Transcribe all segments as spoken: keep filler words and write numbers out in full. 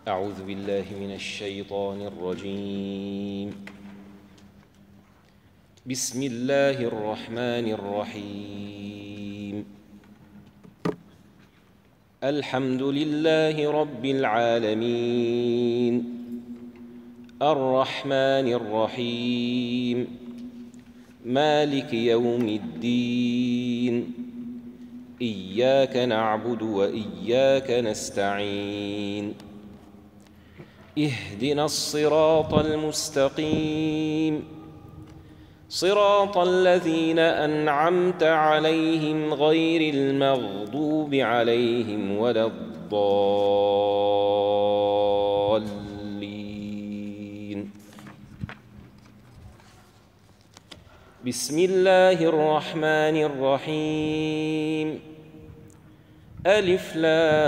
أعوذ بالله من الشيطان الرجيم. بسم الله الرحمن الرحيم. الحمد لله رب العالمين، الرحمن الرحيم، مالك يوم الدين، إياك نعبد وإياك نستعين، اهدنا الصراط المستقيم، صراط الذين أنعمت عليهم غير المغضوب عليهم ولا الضالين. بسم الله الرحمن الرحيم. ألف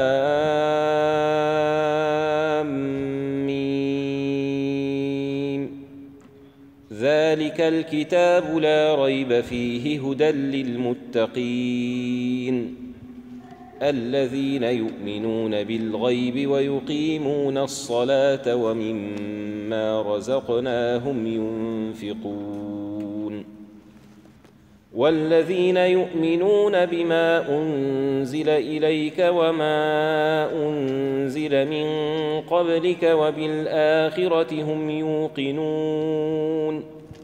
لام ميم. ذلك الكتاب لا ريب فيه هدى للمتقين الذين يؤمنون بالغيب ويقيمون الصلاة ومما رزقناهم ينفقون والذين يؤمنون بما أنزل إليك وما أنزل من قبلك وبالآخرة هم يوقنون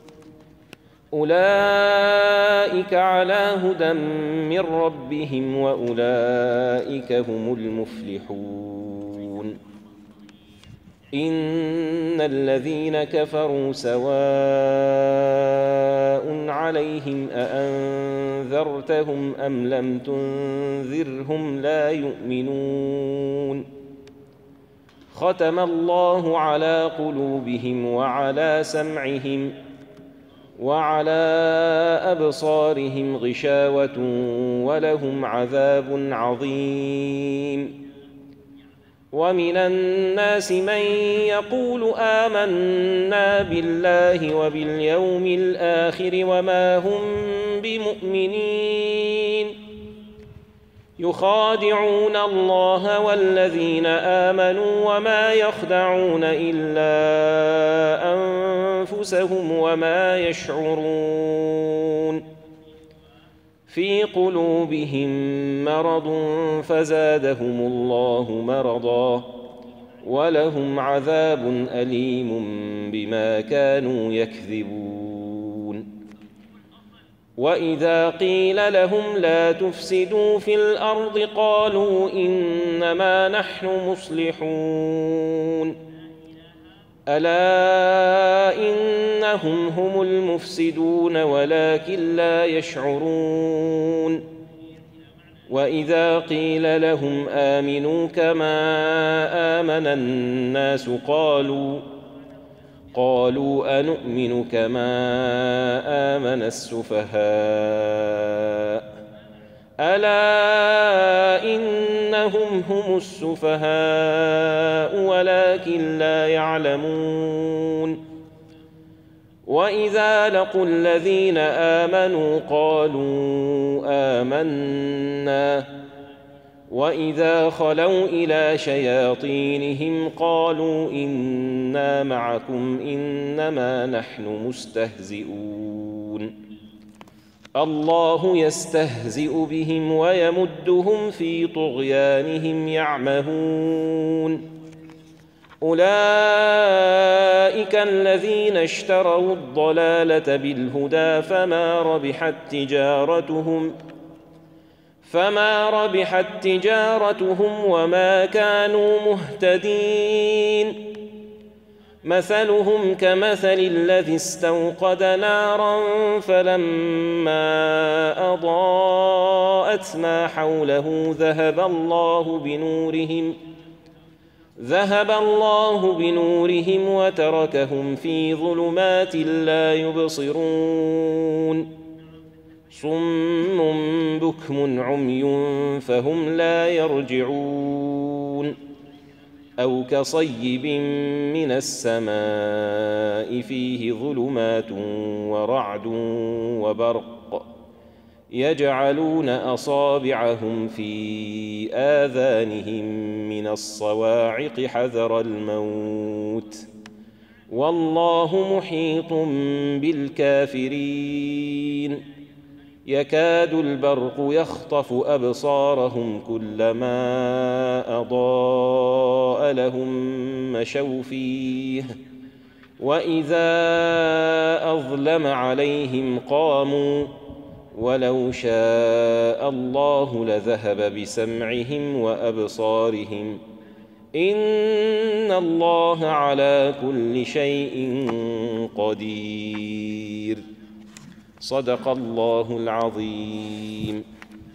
أولئك على هدى من ربهم وأولئك هم المفلحون. إن الذين كفروا سواء عليهم أأنذرتهم أم لم تنذرهم لا يؤمنون. ختم الله على قلوبهم وعلى سمعهم وعلى أبصارهم غشاوة ولهم عذاب عظيم. ومن الناس من يقول آمنا بالله وباليوم الآخر وما هم بمؤمنين يخادعون الله والذين آمنوا وما يخدعون إلا أنفسهم وما يشعرون. في قلوبهم مرض فزادهم الله مرضا ولهم عذاب أليم بما كانوا يكذبون. وإذا قيل لهم لا تفسدوا في الأرض قالوا إنما نحن مصلحون ألا إنهم هم المفسدون ولكن لا يشعرون. وإذا قيل لهم آمنوا كما آمن الناس قالوا قالوا أنؤمن كما آمن السفهاء ألا إنهم هم السفهاء ولكن لا يعلمون. وإذا لقوا الذين آمنوا قالوا آمنا وإذا خلوا إلى شياطينهم قالوا إنا معكم إنما نحن مستهزئون. الله يستهزئ بهم ويمدهم في طغيانهم يعمهون. أولئك الذين اشتروا الضلالة بالهدى فما ربحت تجارتهم فما ربحت تجارتهم وما كانوا مهتدين. مثلهم كمثل الذي استوقد نارا فلما أضاءت ما حوله ذهب الله بنورهم ذهب الله بنورهم وتركهم في ظلمات لا يبصرون. صم بكم عمي فهم لا يرجعون. أو كصيب من السماء فيه ظلمات ورعد وبرق يجعلون أصابعهم في آذانهم من الصواعق حذر الموت والله محيط بالكافرين يكاد البرق يخطف أبصارهم كلما أضاء لهم مشوا فيه وإذا أظلم عليهم قاموا ولو شاء الله لذهب بسمعهم وأبصارهم إن الله على كل شيء قدير. صدق الله العظيم.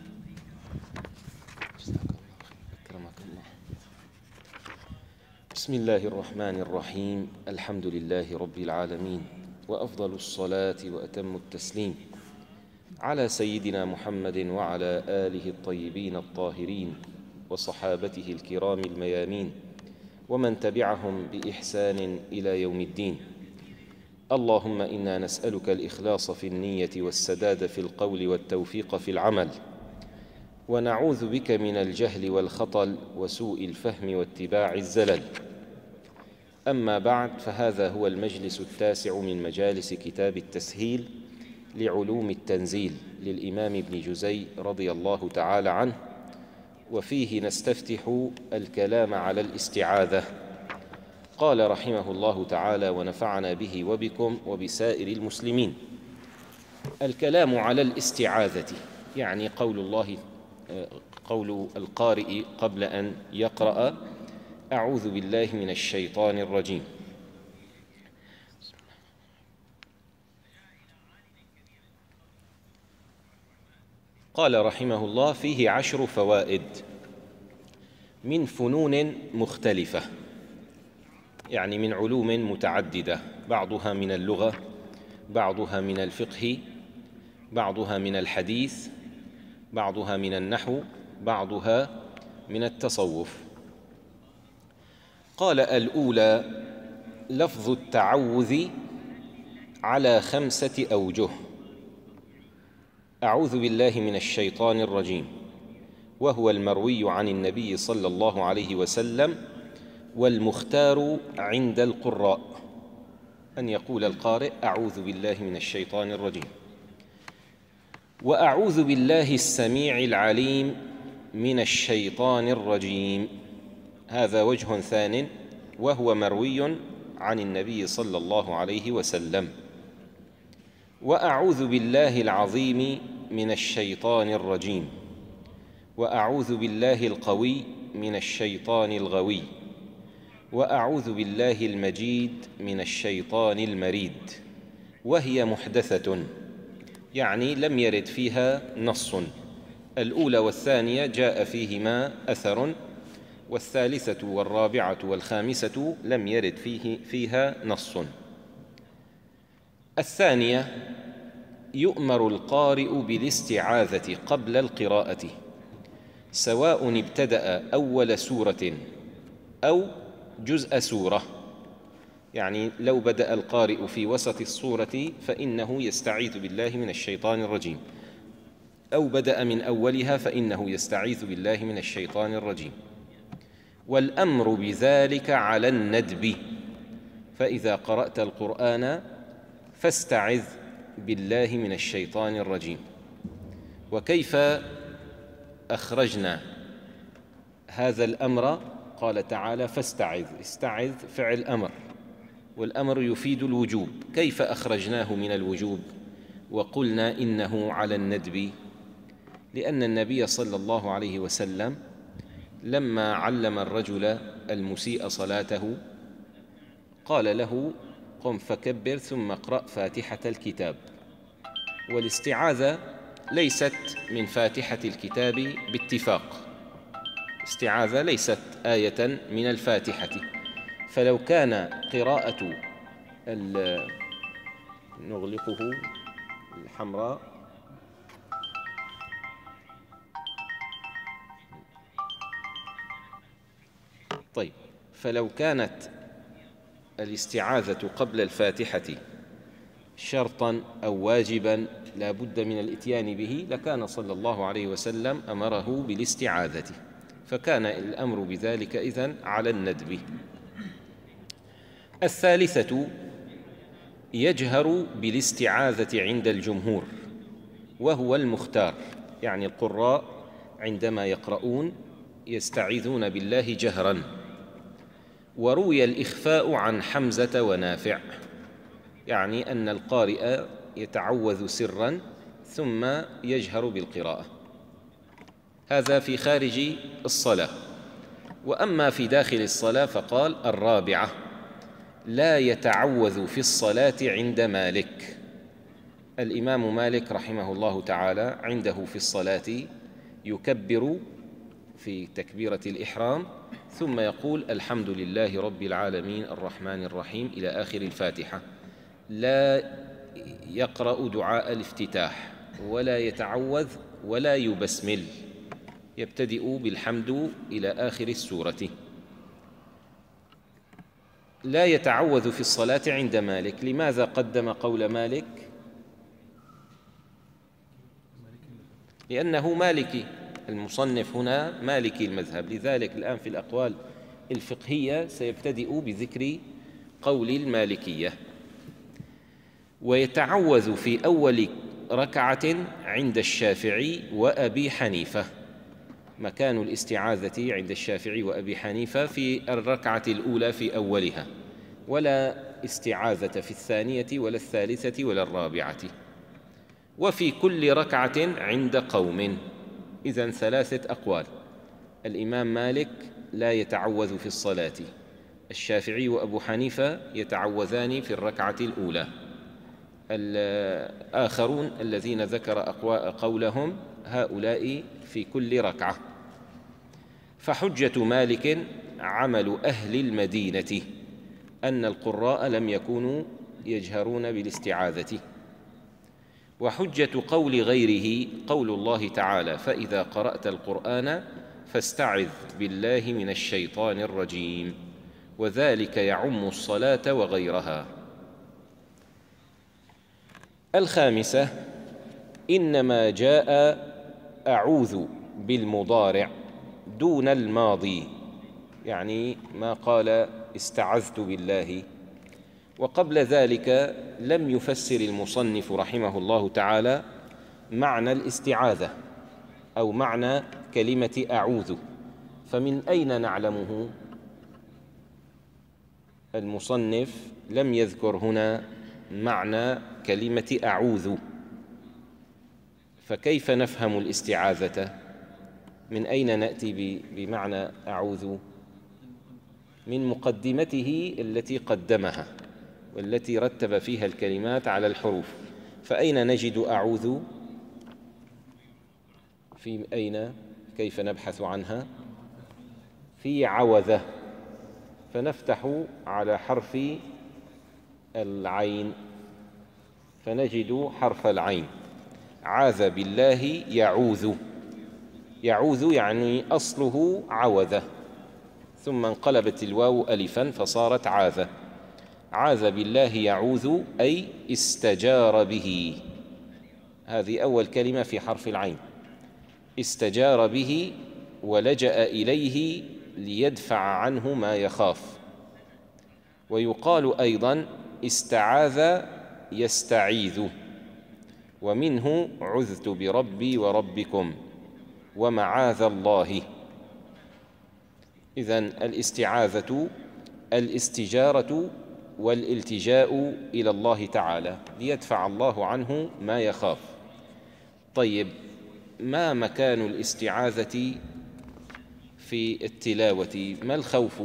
بسم الله الرحمن الرحيم. الحمد لله رب العالمين، وأفضل الصلاة وأتم التسليم على سيدنا محمد وعلى آله الطيبين الطاهرين وصحابته الكرام الميامين ومن تبعهم بإحسان إلى يوم الدين. اللهم إنا نسألك الإخلاص في النية والسداد في القول والتوفيق في العمل، ونعوذ بك من الجهل والخطل وسوء الفهم واتباع الزلل. أما بعد، فهذا هو المجلس التاسع من مجالس كتاب التسهيل لعلوم التنزيل للإمام ابن جزي رضي الله تعالى عنه، وفيه نستفتح الكلام على الاستعاذة. قال رحمه الله تعالى ونفعنا به وبكم وبسائر المسلمين: الكلام على الاستعاذة يعني قول الله قول القارئ قبل أن يقرأ: أعوذ بالله من الشيطان الرجيم. قال رحمه الله: فيه عشر فوائد من فنون مختلفة، يعني من علوم متعددة، بعضها من اللغة، بعضها من الفقه، بعضها من الحديث، بعضها من النحو، بعضها من التصوف. قال: الأولى لفظ التعوذ على خمسة أوجه: أعوذ بالله من الشيطان الرجيم، وهو المروي عن النبي صلى الله عليه وسلم والمختار عند القراء أن يقول القارئ: أعوذ بالله من الشيطان الرجيم. وأعوذ بالله السميع العليم من الشيطان الرجيم، هذا وجه ثان، وهو مروي عن النبي صلى الله عليه وسلم. وأعوذ بالله العظيم من الشيطان الرجيم، وأعوذ بالله القوي من الشيطان الغوي، وأعوذ بالله المجيد من الشيطان المريد. وهي محدثة، يعني لم يرد فيها نص. الأولى والثانية جاء فيهما أثر، والثالثة والرابعة والخامسة لم يرد فيه فيها نص. الثانية: يؤمر القارئ بالاستعاذة قبل القراءة، سواء ابتدأ أول سورة أو جزء سورة، يعني لو بدأ القارئ في وسط السورة فإنه يستعيذ بالله من الشيطان الرجيم، أو بدأ من أولها فإنه يستعيذ بالله من الشيطان الرجيم. والأمر بذلك على الندب، فإذا قرأت القرآن فاستعذ بالله من الشيطان الرجيم. وكيف أخرجنا هذا الأمر؟ قال تعالى: فاستعذ. استعذ فعل أمر، والأمر يفيد الوجوب. كيف أخرجناه من الوجوب وقلنا إنه على الندب؟ لأن النبي صلى الله عليه وسلم لما علم الرجل المسيء صلاته قال له: قم فكبر ثم اقرأ فاتحة الكتاب. والاستعاذة ليست من فاتحة الكتاب باتفاق، استعاذة ليست آية من الفاتحة. فلو كان قراءة نغلقه الحمراء طيب فلو كانت الاستعاذة قبل الفاتحة شرطا أو واجبا لا بد من الإتيان به لكان صلى الله عليه وسلم أمره بالاستعاذة، فكان الأمر بذلك إذن على الندب. الثالثة يجهر بالاستعاذة عند الجمهور وهو المختار، يعني القراء عندما يقرؤون يستعيذون بالله جهرا. وروي الإخفاء عن حمزة ونافع، يعني أن القارئ يتعوذ سرا ثم يجهر بالقراءة، هذا في خارج الصلاة. وأما في داخل الصلاة فقال: الرابعة لا يتعوذ في الصلاة عند مالك. الإمام مالك رحمه الله تعالى عنده في الصلاة يكبر في تكبيرة الإحرام ثم يقول: الحمد لله رب العالمين الرحمن الرحيم إلى آخر الفاتحة، لا يقرأ دعاء الافتتاح ولا يتعوذ ولا يبسمل، يبتدئ بالحمد إلى آخر السورة. لا يتعوذ في الصلاة عند مالك. لماذا قدم قول مالك؟ لأنه مالكي، المصنف هنا مالكي المذهب، لذلك الآن في الأقوال الفقهية سيبتدئ بذكر قول المالكية. ويتعوذ في أول ركعة عند الشافعي وأبي حنيفة، مكان الاستعاذة عند الشافعي وأبي حنيفة في الركعة الأولى في أولها، ولا استعاذة في الثانية ولا الثالثة ولا الرابعة. وفي كل ركعة عند قوم، إذن ثلاثة أقوال: الإمام مالك لا يتعوذ في الصلاة، الشافعي وأبو حنيفة يتعوذان في الركعة الأولى، الآخرون الذين ذكر قولهم هؤلاء في كل ركعة. فحجة مالك عمل أهل المدينة أن القراء لم يكونوا يجهرون بالاستعاذة. وحجة قول غيره قول الله تعالى: فإذا قرأت القرآن فاستعذ بالله من الشيطان الرجيم، وذلك يعم الصلاة وغيرها. الخامسة إنما جاء أعوذ بالمضارع دون الماضي، يعني ما قال استعذت بالله. وقبل ذلك لم يفسر المصنف رحمه الله تعالى معنى الاستعاذة أو معنى كلمة أعوذ، فمن أين نعلمه؟ المصنف لم يذكر هنا معنى كلمة أعوذ، فكيف نفهم الاستعاذة؟ من أين نأتي بمعنى أعوذ؟ من مقدمته التي قدمها والتي رتب فيها الكلمات على الحروف. فأين نجد أعوذ؟ في أين؟ كيف نبحث عنها؟ في عوذة، فنفتح على حرف العين فنجد حرف العين. عاذ بالله يعوذ، يعوذ يعني أصله عوذة ثم انقلبت الواو ألفا فصارت عاذ. عاذ بالله يعوذ أي استجار به، هذه أول كلمة في حرف العين، استجار به ولجأ إليه ليدفع عنه ما يخاف. ويقال أيضا استعاذ يستعيذ، ومنه عذت بربي وربكم ومعاذ الله. إذن الاستعاذة الاستجارة والالتجاء إلى الله تعالى ليدفع الله عنه ما يخاف. طيب، ما مكان الاستعاذة في التلاوة؟ ما الخوف؟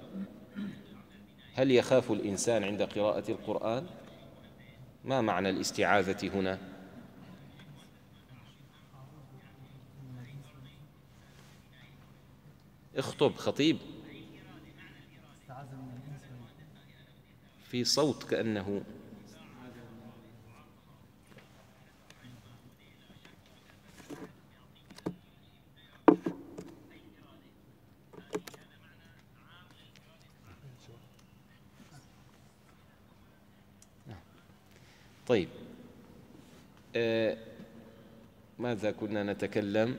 هل يخاف الإنسان عند قراءة القرآن؟ ما معنى الاستعاذة هنا؟ اخطب خطيب، في صوت كأنه طيب. آه ماذا كنا نتكلم؟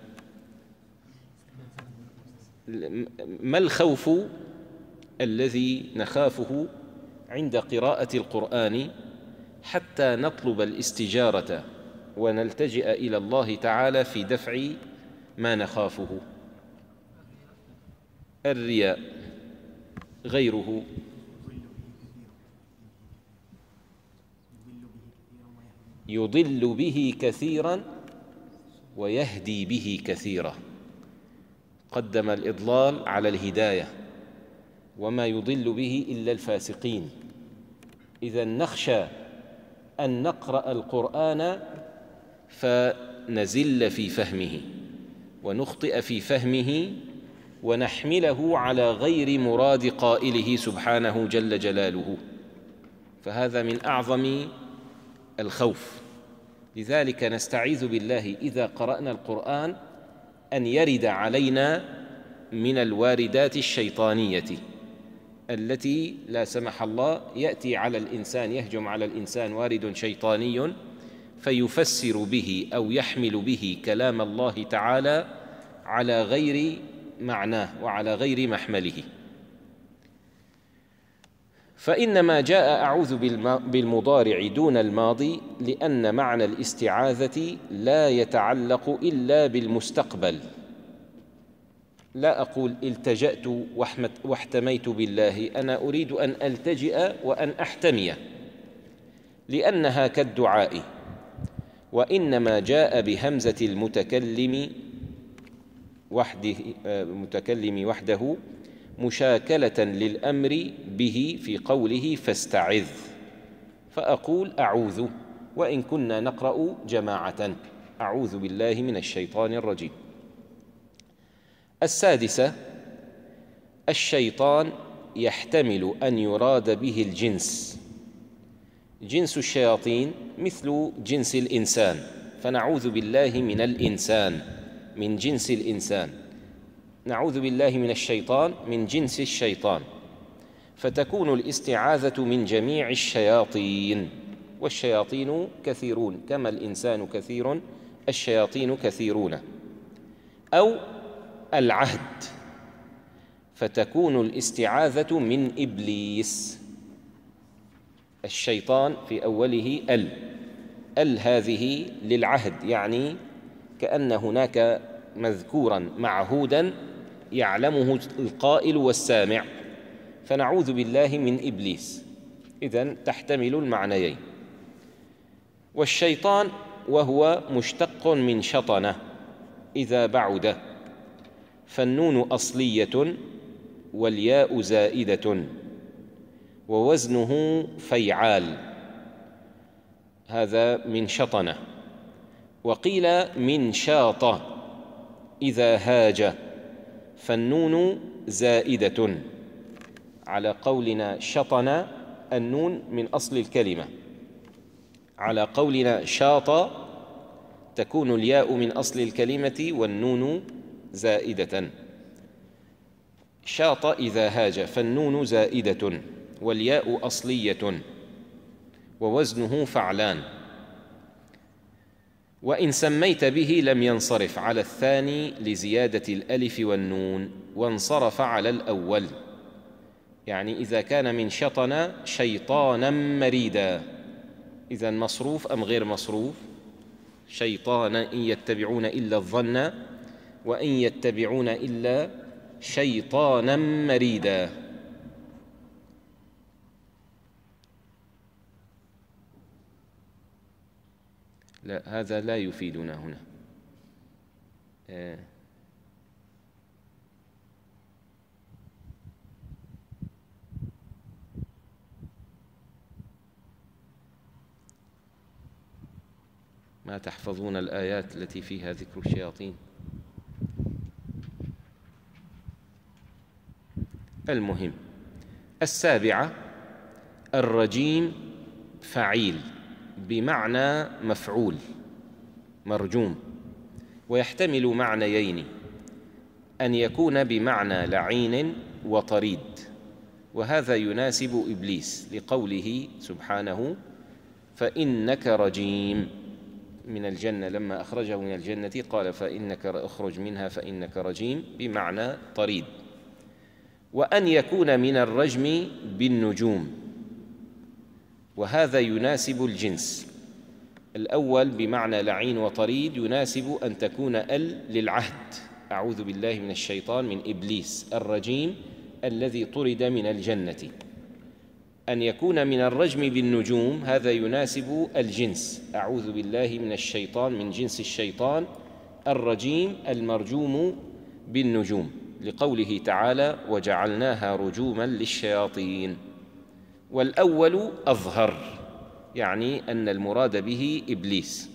ما الخوف الذي نخافه عند قراءة القرآن حتى نطلب الاستجارة ونلتجئ إلى الله تعالى في دفع ما نخافه؟ الرياء، غيره؟ يضل به كثيرا ويهدي به كثيرا. قدم الإضلال على الهداية، وما يضل به إلا الفاسقين. إذن نخشى أن نقرأ القرآن فنزل في فهمه ونخطئ في فهمه ونحمله على غير مراد قائله سبحانه جل جلاله، فهذا من أعظم الخوف. لذلك نستعيذ بالله إذا قرأنا القرآن أن يرد علينا من الواردات الشيطانية التي لا سمح الله يأتي على الإنسان، يهجم على الإنسان وارد شيطاني فيفسر به أو يحمل به كلام الله تعالى على غير معناه وعلى غير محمله. فإنما جاء أعوذ بالمضارع دون الماضي لأن معنى الاستعاذة لا يتعلق إلا بالمستقبل. لا أقول التجأت واحتميت بالله، أنا أريد أن ألتجئ وأن أحتمي، لأنها كالدعاء. وإنما جاء بهمزة المتكلم وحده, المتكلم وحده مشاكلة للأمر به في قوله فاستعذ، فأقول أعوذ، وإن كنا نقرأ جماعة أعوذ بالله من الشيطان الرجيم. السادسة، الشيطان يحتمل أن يراد به الجنس. جنس الشياطين مثل جنس الإنسان، فنعوذ بالله من الإنسان، من جنس الإنسان. نعوذ بالله من الشيطان من جنس الشيطان، فتكون الاستعاذة من جميع الشياطين، والشياطين كثيرون كما الإنسان كثير، الشياطين كثيرون. أو العهد، فتكون الاستعاذة من إبليس. الشيطان في أوله ال ال هذه للعهد، يعني كأن هناك مذكورا معهودا يعلمه القائل والسامع، فنعوذ بالله من إبليس. إذن تحتمل المعنيين. والشيطان وهو مشتق من شطنة إذا بعد، فالنون أصلية والياء زائدة، ووزنه فيعال، هذا من شطنة. وقيل من شاط إذا هاج، فالنون زائدة. على قولنا شطن النون من أصل الكلمة، على قولنا شاط تكون الياء من أصل الكلمة والنون زائدة. شاط إذا هاج، فالنون زائدة والياء أصلية، ووزنه فعلان. وإن سميت به لم ينصرف على الثاني لزيادة الألف والنون، وانصرف على الأول. يعني إذا كان من شطن شيطانا مريدا، إذن مصروف أم غير مصروف؟ شيطانا إن يتبعون إلا الظن وإن يتبعون إلا شيطانا مريدا. لا، هذا لا يفيدنا هنا. آه. ما تحفظون الآيات التي فيها ذكر الشياطين. المهم، السابعة، الرجيم فعيل بمعنى مفعول مرجوم، ويحتمل معنيين: أن يكون بمعنى لعين وطريد، وهذا يناسب إبليس لقوله سبحانه فإنك رجيم، من الجنة لما أخرجه من الجنة قال فإنك اخرج منها فإنك رجيم، بمعنى طريد. وأن يكون من الرجم بالنجوم، وهذا يناسب الجنس. الأول بمعنى لعين وطريد يناسب أن تكون ال للعهد، أعوذ بالله من الشيطان من إبليس الرجيم الذي طرد من الجنة. أن يكون من الرجم بالنجوم هذا يناسب الجنس، أعوذ بالله من الشيطان من جنس الشيطان الرجيم المرجوم بالنجوم، لقوله تعالى وجعلناها رجوما للشياطين. والأول أظهر، يعني أن المراد به إبليس.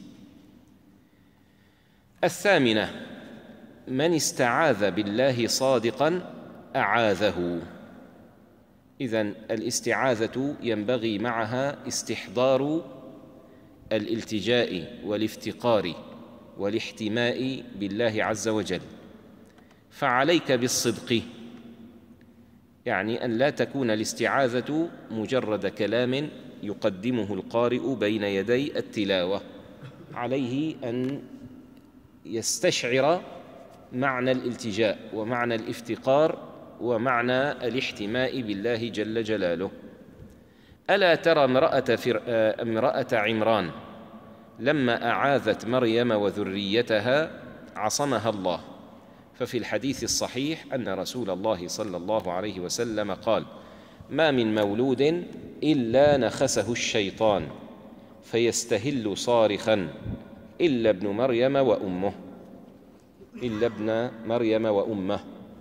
الثامنة من استعاذ بالله صادقا أعاذه. إذن الاستعاذة ينبغي معها استحضار الالتجاء والافتقار والاحتماء بالله عز وجل، فعليك بالصدق، يعني أن لا تكون الاستعاذة مجرد كلام يقدمه القارئ بين يدي التلاوة، عليه أن يستشعر معنى الالتجاء ومعنى الافتقار ومعنى الاحتماء بالله جل جلاله. ألا ترى امرأة, امرأة عمران لما أعاذت مريم وذريتها عصمها الله، ففي الحديث الصحيح أن رسول الله صلى الله عليه وسلم قال ما من مولود إلا نخسه الشيطان فيستهل صارخا إلا ابن مريم وأمه إلا ابن مريم وأمه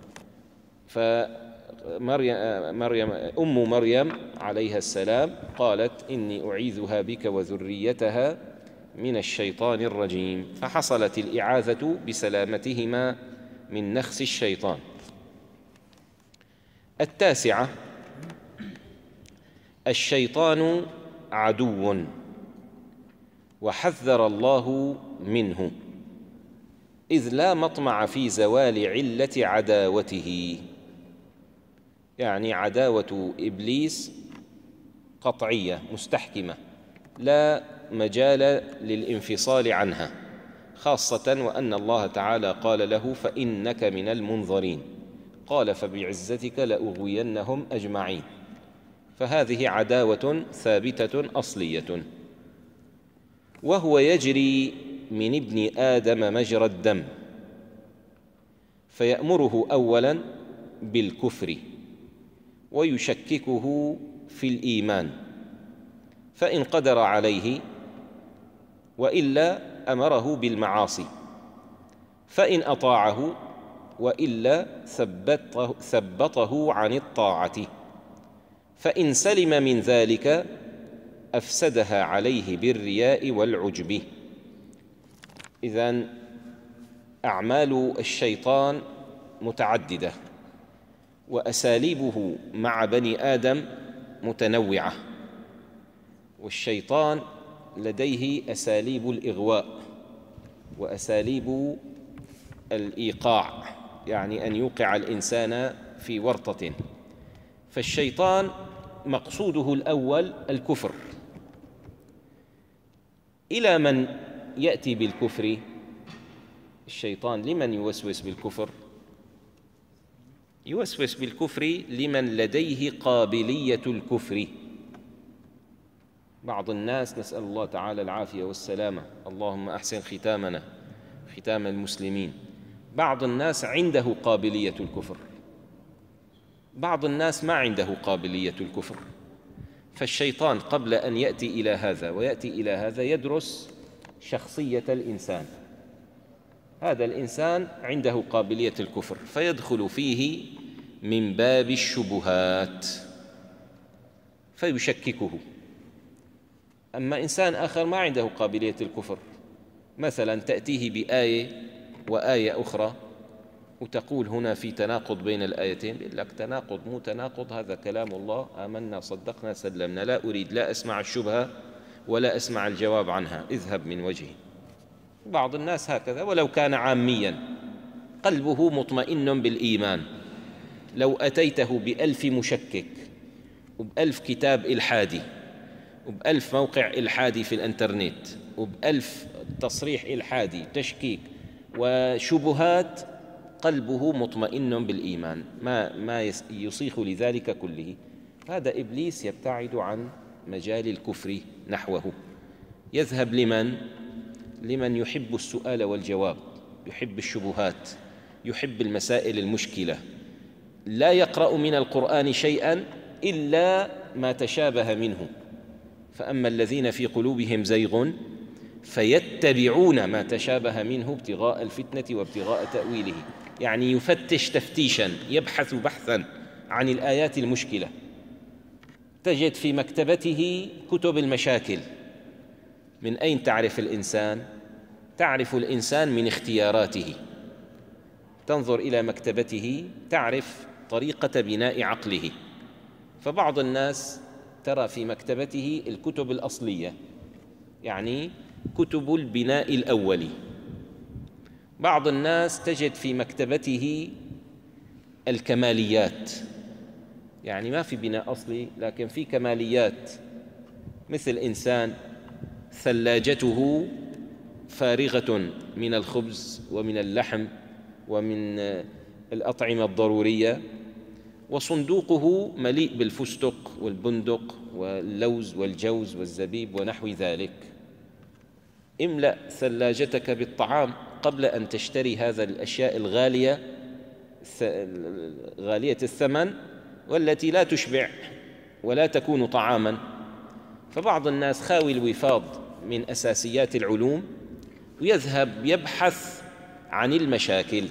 فمريم مريم أم مريم عليها السلام قالت إني أعيذها بك وذريتها من الشيطان الرجيم، فحصلت الإعاذة بسلامتهما من نخس الشيطان. التاسعة الشيطان عدو وحذر الله منه، إذ لا مطمع في زوال علة عداوته، يعني عداوة إبليس قطعية مستحكمة لا مجال للانفصال عنها، خاصة وأن الله تعالى قال له فإنك من المنظرين، قال فبعزتك لأغوينهم أجمعين، فهذه عداوة ثابتة أصلية. وهو يجري من ابن آدم مجرى الدم، فيأمره أولا بالكفر ويشككه في الإيمان، فإن قدر عليه، وإلا أمره بالمعاصي، فإن أطاعه وإلا ثبته, ثبطه عن الطاعة، فإن سلم من ذلك أفسدها عليه بالرياء والعجب. إذن أعمال الشيطان متعددة وأساليبه مع بني آدم متنوعة، والشيطان لديه أساليب الإغواء وأساليب الإيقاع، يعني أن يوقع الإنسان في ورطة. فالشيطان مقصوده الأول الكفر. إلى من يأتي بالكفر الشيطان؟ لمن يوسوس بالكفر؟ يوسوس بالكفر لمن لديه قابلية الكفر. بعض الناس، نسأل الله تعالى العافية والسلامة، اللهم أحسن ختامنا ختام المسلمين، بعض الناس عنده قابلية الكفر، بعض الناس ما عنده قابلية الكفر. فالشيطان قبل أن يأتي إلى هذا ويأتي إلى هذا يدرس شخصية الإنسان. هذا الإنسان عنده قابلية الكفر فيدخل فيه من باب الشبهات فيشككه. أما إنسان آخر ما عنده قابلية الكفر، مثلا تأتيه بآية وآية أخرى وتقول هنا في تناقض بين الآيتين، يقول لك تناقض مو تناقض، هذا كلام الله، آمنا صدقنا سلمنا، لا أريد لا أسمع الشبهة ولا أسمع الجواب عنها، اذهب من وجهي. بعض الناس هكذا ولو كان عاميا قلبه مطمئن بالإيمان، لو أتيته بألف مشكك وبألف كتاب إلحادي وبألف موقع إلحادي في الإنترنت وبألف تصريح إلحادي تشكيك وشبهات، قلبه مطمئن بالإيمان، ما ما يصيخ لذلك كله. هذا إبليس يبتعد عن مجال الكفر نحوه، يذهب لمن؟ لمن يحب السؤال والجواب، يحب الشبهات، يحب المسائل المشكلة، لا يقرأ من القرآن شيئا إلا ما تشابه منه. فأما الذين في قلوبهم زيغ فيتبعون ما تشابه منه ابتغاء الفتنة وابتغاء تأويله، يعني يفتش تفتيشا، يبحث بحثا عن الآيات المشكلة. تجد في مكتبته كتب المشاكل. من أين تعرف الإنسان؟ تعرف الإنسان من اختياراته. تنظر إلى مكتبته تعرف طريقة بناء عقله. فبعض الناس ترى في مكتبته الكتب الأصلية، يعني كتب البناء الأولي. بعض الناس تجد في مكتبته الكماليات، يعني ما في بناء أصلي لكن في كماليات، مثل إنسان ثلاجته فارغة من الخبز ومن اللحم ومن الأطعمة الضرورية، وصندوقه مليء بالفستق والبندق واللوز والجوز والزبيب ونحو ذلك. املأ ثلاجتك بالطعام قبل أن تشتري هذا الأشياء الغالية غالية الثمن والتي لا تشبع ولا تكون طعاما. فبعض الناس خاوي الوفاض من أساسيات العلوم ويذهب يبحث عن المشاكل.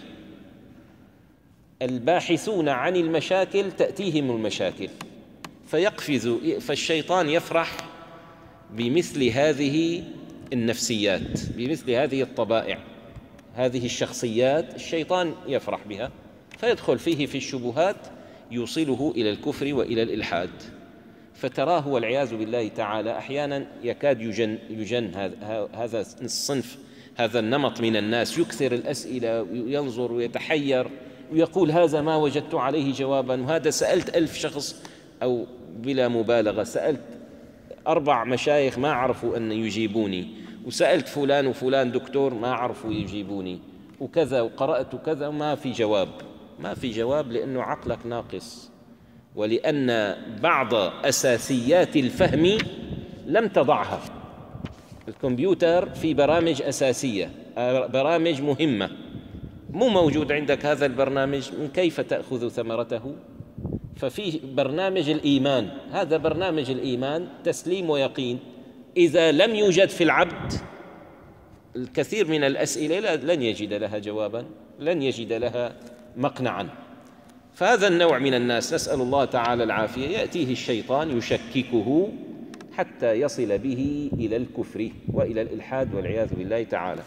الباحثون عن المشاكل تأتيهم المشاكل فيقفز، فالشيطان يفرح بمثل هذه النفسيات، بمثل هذه الطبائع، هذه الشخصيات، الشيطان يفرح بها فيدخل فيه في الشبهات يوصله إلى الكفر وإلى الإلحاد. فتراه والعياذ بالله تعالى أحيانا يكاد يجن, يجن هذا الصنف، هذا النمط من الناس، يكثر الأسئلة وينظر ويتحير ويقول هذا ما وجدت عليه جوابا، وهذا سألت ألف شخص، أو بلا مبالغة سألت أربع مشايخ ما عرفوا أن يجيبوني، وسألت فلان وفلان دكتور ما عرفوا يجيبوني، وكذا وقرأت كذا وما في جواب. ما في جواب لأنه عقلك ناقص، ولأن بعض أساسيات الفهم لم تضعها. الكمبيوتر في برامج أساسية، برامج مهمة، مو موجود عندك هذا البرنامج، من كيف تأخذ ثمرته؟ ففي برنامج الإيمان، هذا برنامج الإيمان تسليم ويقين، إذا لم يوجد في العبد الكثير من الأسئلة لن يجد لها جوابا، لن يجد لها مقنعا. فهذا النوع من الناس نسأل الله تعالى العافية يأتيه الشيطان يشككه حتى يصل به إلى الكفر وإلى الإلحاد والعياذ بالله تعالى.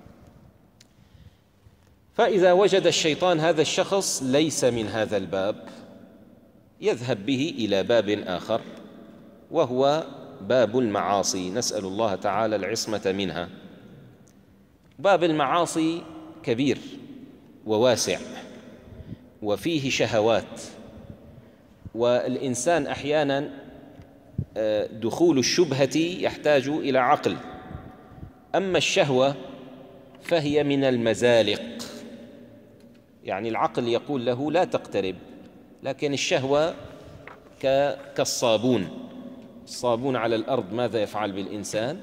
فإذا وجد الشيطان هذا الشخص ليس من هذا الباب يذهب به إلى باب آخر، وهو باب المعاصي، نسأل الله تعالى العصمة منها. باب المعاصي كبير وواسع وفيه شهوات، والإنسان أحيانا دخول الشبهة يحتاج إلى عقل، أما الشهوة فهي من المزالق، يعني العقل يقول له لا تقترب، لكن الشهوة كالصابون، الصابون على الأرض ماذا يفعل بالإنسان؟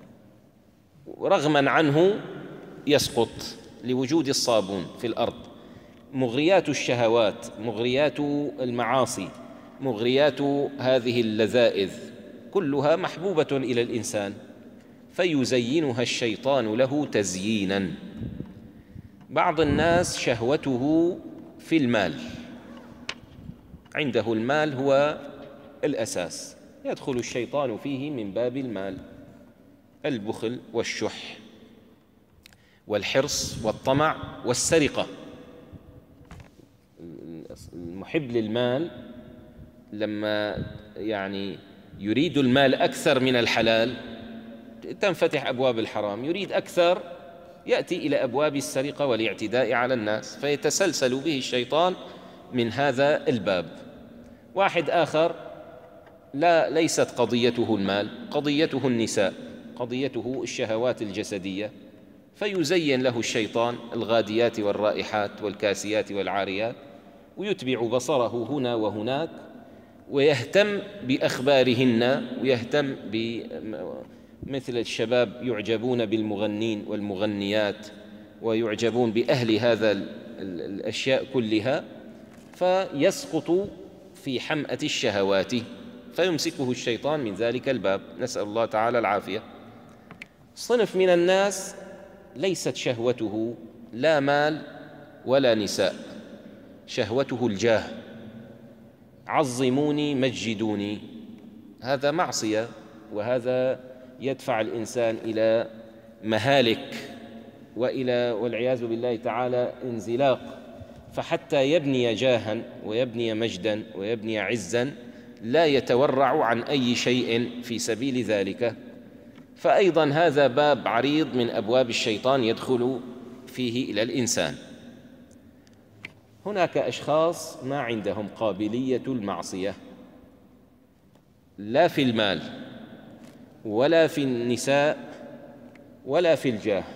رغما عنه يسقط لوجود الصابون في الأرض. مغريات الشهوات، مغريات المعاصي، مغريات هذه اللذائذ كلها محبوبة إلى الإنسان، فيزينها الشيطان له تزيينا. بعض الناس شهوته في المال، عنده المال هو الأساس، يدخل الشيطان فيه من باب المال، البخل والشح والحرص والطمع والسرقة. المحب للمال لما يعني يريد المال أكثر من الحلال تنفتح أبواب الحرام، يريد أكثر يأتي إلى أبواب السرقة والاعتداء على الناس، فيتسلسل به الشيطان من هذا الباب. واحد آخر لا ليست قضيته المال، قضيته النساء، قضيته الشهوات الجسدية، فيزين له الشيطان الغاديات والرائحات والكاسيات والعاريات، ويتبع بصره هنا وهناك، ويهتم بأخبارهن، ويهتم بمثل الشباب يعجبون بالمغنين والمغنيات، ويعجبون بأهل هذا الأشياء كلها، فيسقط في حمأة الشهوات، فيمسكه الشيطان من ذلك الباب، نسأل الله تعالى العافية. صنف من الناس ليست شهوته لا مال ولا نساء، شهوته الجاه، عظموني مجدوني، هذا معصية، وهذا يدفع الإنسان إلى مهالك وإلى والعياذ بالله تعالى انزلاق، فحتى يبني جاها ويبني مجدا ويبني عزا لا يتورع عن أي شيء في سبيل ذلك. فأيضا هذا باب عريض من أبواب الشيطان يدخل فيه إلى الإنسان. هناك أشخاص ما عندهم قابلية المعصية، لا في المال ولا في النساء ولا في الجاه،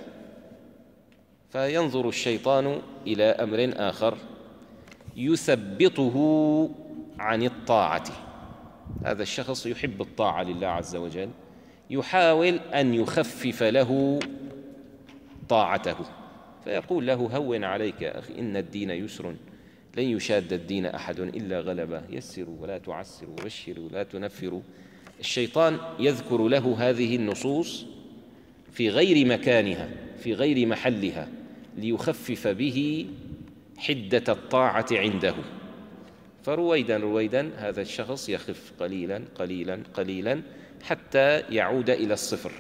فينظر الشيطان إلى أمر آخر يثبطه عن الطاعة. هذا الشخص يحب الطاعة لله عز وجل، يحاول أن يخفف له طاعته، فيقول له: هون عليك يا أخي، إن الدين يسر، لن يشاد الدين أحد إلا غلبه، يسروا ولا تعسروا، وبشروا ولا تنفروا. الشيطان يذكر له هذه النصوص في غير مكانها، في غير محلها، ليخفف به حدة الطاعة عنده، فرويدا رويدا هذا الشخص يخف قليلا قليلا قليلا حتى يعود إلى الصفر.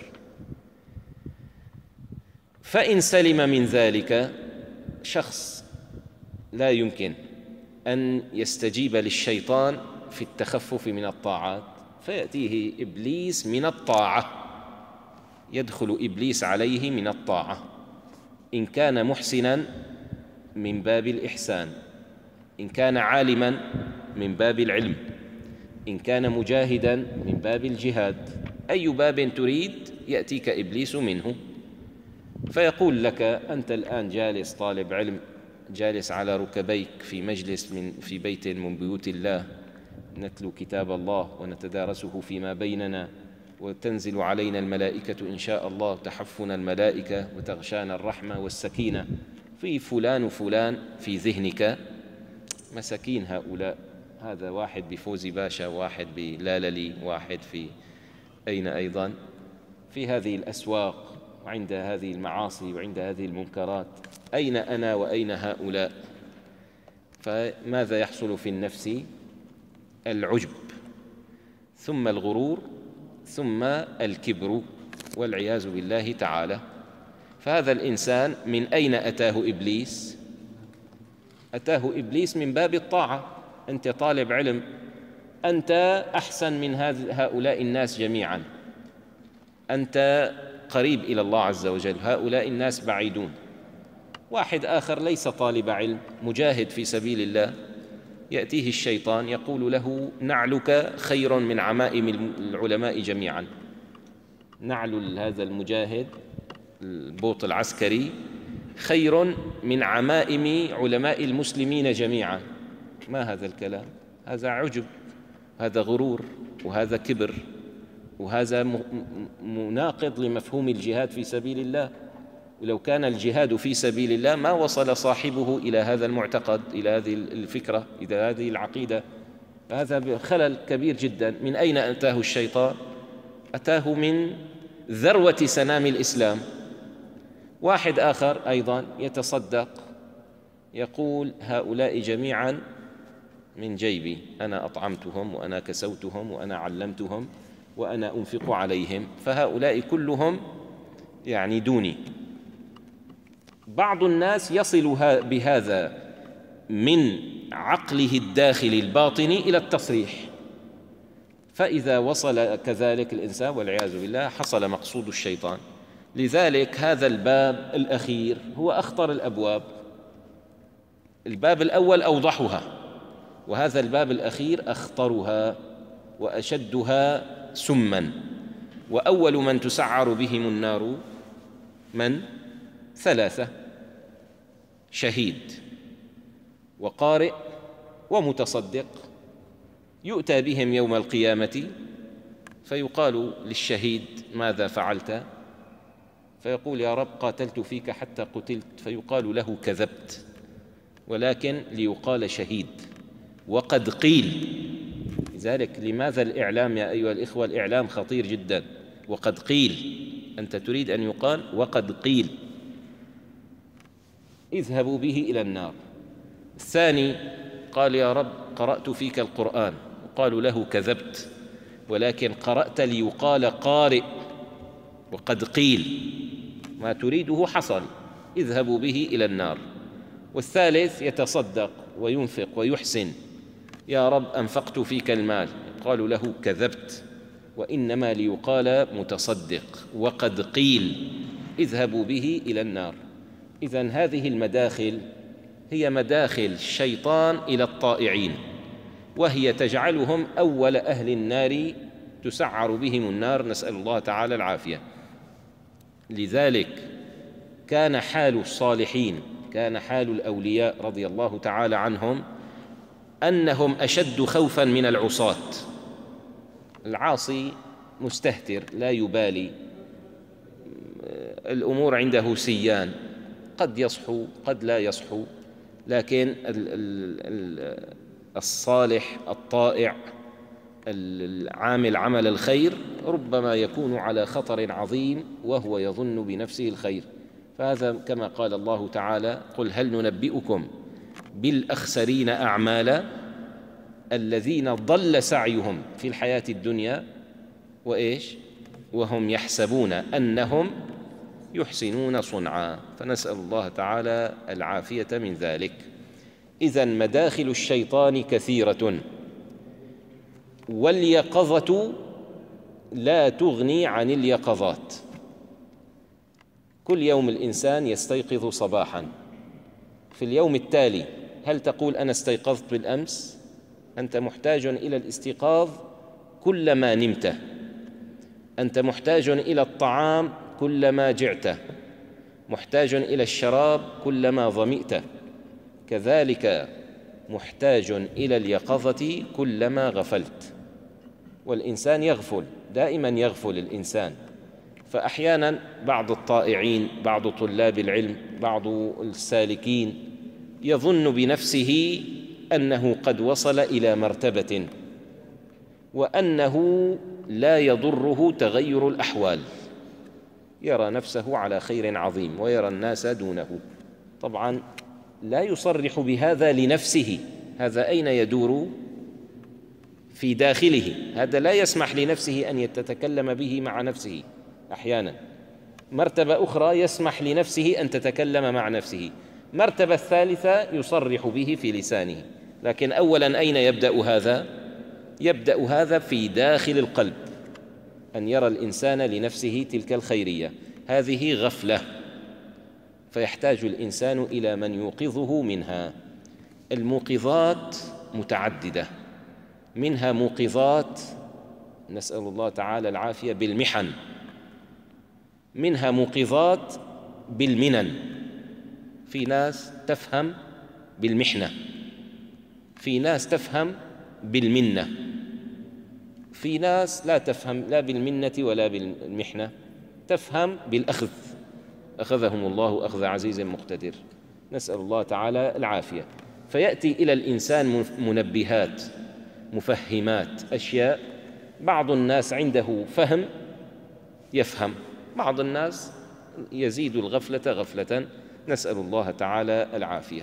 فإن سلم من ذلك شخص لا يمكن أن يستجيب للشيطان في التخفف من الطاعات، فيأتيه إبليس من الطاعة، يدخل إبليس عليه من الطاعة، إن كان محسنا من باب الإحسان، إن كان عالما من باب العلم، إن كان مجاهدا من باب الجهاد، أي باب تريد يأتيك إبليس منه، فيقول لك: أنت الآن جالس طالب علم، جالس على ركبيك في مجلس من في بيت من بيوت الله، نتلو كتاب الله ونتدارسه فيما بيننا، وتنزل علينا الملائكة إن شاء الله، تحفنا الملائكة وتغشانا الرحمة والسكينة، في فلان وفلان في ذهنك، مساكين هؤلاء، هذا واحد بفوزي باشا، واحد بلاللي، واحد في أين أيضا في هذه الأسواق، وعند هذه المعاصي وعند هذه المنكرات، أين أنا وأين هؤلاء؟ فماذا يحصل في النفس؟ العجب، ثم الغرور، ثم الكبر، والعياذ بالله تعالى. فهذا الإنسان من أين أتاه إبليس؟ أتاه إبليس من باب الطاعة. أنت طالب علم، أنت أحسن من هؤلاء الناس جميعا، أنت قريب إلى الله عز وجل، هؤلاء الناس بعيدون. واحد آخر ليس طالب علم، مجاهد في سبيل الله، يأتيه الشيطان يقول له: نعلك خير من عمائم العلماء جميعا. نعل هذا المجاهد البوط العسكري خير من عمائم علماء المسلمين جميعا. ما هذا الكلام؟ هذا عجب، هذا غرور، وهذا كبر، وهذا مناقض لمفهوم الجهاد في سبيل الله. ولو كان الجهاد في سبيل الله ما وصل صاحبه إلى هذا المعتقد، إلى هذه الفكرة، إلى هذه العقيدة. هذا خلل كبير جدا. من أين أتاه الشيطان؟ أتاه من ذروة سنام الإسلام. واحد آخر أيضا يتصدق، يقول: هؤلاء جميعا من جيبي، أنا أطعمتهم وأنا كسوتهم وأنا علمتهم وأنا أنفق عليهم، فهؤلاء كلهم يعني دوني. بعض الناس يصل بهذا من عقله الداخلي الباطني إلى التصريح، فإذا وصل كذلك الإنسان والعياذ بالله حصل مقصود الشيطان. لذلك هذا الباب الأخير هو أخطر الأبواب. الباب الأول أوضحها، وهذا الباب الأخير أخطرها وأشدها سماً. وأول من تسعر بهم النار من؟ ثلاثة: شهيد وقارئ ومتصدق. يؤتى بهم يوم القيامة فيقال للشهيد: ماذا فعلت؟ فيقول: يا رب قاتلت فيك حتى قتلت. فيقال له: كذبت، ولكن ليقال شهيد. وقد قيل. لذلك لماذا الإعلام يا أيها الإخوة؟ الإعلام خطير جدا. وقد قيل، أنت تريد أن يقال وقد قيل. اذهبوا به إلى النار. الثاني قال: يا رب قرأت فيك القرآن. وقالوا له: كذبت، ولكن قرأت ليقال قارئ. وقد قيل، ما تريده حصل، اذهبوا به إلى النار. والثالث يتصدق وينفق ويحسن: يا رب أنفقت فيك المال. قالوا له: كذبت، وإنما ليقال متصدق. وقد قيل، اذهبوا به إلى النار. إذن هذه المداخل هي مداخل الشيطان إلى الطائعين، وهي تجعلهم أول أهل النار، تسعر بهم النار، نسأل الله تعالى العافية. لذلك كان حال الصالحين، كان حال الأولياء رضي الله تعالى عنهم أنهم أشد خوفا من العصاة. العاصي مستهتر لا يبالي، الأمور عنده سيان، قد يصحو قد لا يصحو، لكن الصالح الطائع العامل عمل الخير ربما يكون على خطر عظيم وهو يظن بنفسه الخير. فهذا كما قال الله تعالى: قل هل ننبئكم بالأخسرين أعمالا الذين ضل سعيهم في الحياة الدنيا وإيش وهم يحسبون أنهم يحسنون صنعا. فنسأل الله تعالى العافية من ذلك. إذن مداخل الشيطان كثيرة، واليقظة لا تغني عن اليقظات. كل يوم الإنسان يستيقظ صباحا، في اليوم التالي هل تقول أنا استيقظت بالأمس؟ أنت محتاج إلى الاستيقاظ كلما نمت، أنت محتاج إلى الطعام كلما جعت، محتاج إلى الشراب كلما ظمئت، كذلك محتاج إلى اليقظة كلما غفلت. والإنسان يغفل، دائما يغفل الإنسان. فأحيانا بعض الطائعين، بعض طلاب العلم، بعض السالكين يظن بنفسه أنه قد وصل إلى مرتبة، وأنه لا يضره تغير الأحوال، يرى نفسه على خير عظيم ويرى الناس دونه. طبعا لا يصرح بهذا لنفسه، هذا أين يدور؟ في داخله، هذا لا يسمح لنفسه أن يتكلم به مع نفسه. أحيانا مرتبة أخرى يسمح لنفسه أن تتكلم مع نفسه، مرتبة الثالثة يصرح به في لسانه. لكن أولا أين يبدأ هذا؟ يبدأ هذا في داخل القلب، أن يرى الإنسان لنفسه تلك الخيرية. هذه غفلة، فيحتاج الإنسان إلى من يوقظه منها. الموقظات متعددة، منها موقظات نسأل الله تعالى العافية بالمحن، منها موقظات بالمنن. في ناس تفهم بالمحنة، في ناس تفهم بالمنة، في ناس لا تفهم لا بالمنة ولا بالمحنة، تفهم بالأخذ، أخذهم الله أخذ عزيز مقتدر، نسأل الله تعالى العافية. فيأتي إلى الإنسان منبهات، مفهمات، أشياء. بعض الناس عنده فهم يفهم، بعض الناس يزيد الغفلة غفلة، نسأل الله تعالى العافية.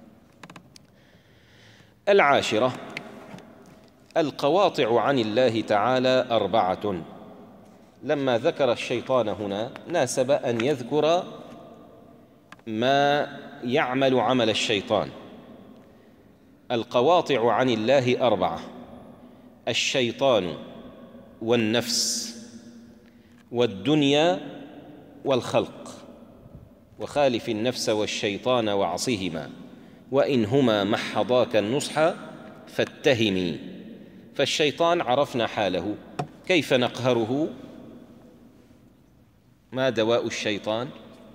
العاشرة: القواطع عن الله تعالى أربعة. لما ذكر الشيطان هنا ناسب أن يذكر ما يعمل عمل الشيطان. القواطع عن الله أربعة: الشيطان والنفس والدنيا والخلق، وخالف النفس والشيطان وعصهما، وإن هما محضاك النصح فاتهمي. فالشيطان عرفنا حاله، كيف نقهره ما دواء الشيطان؟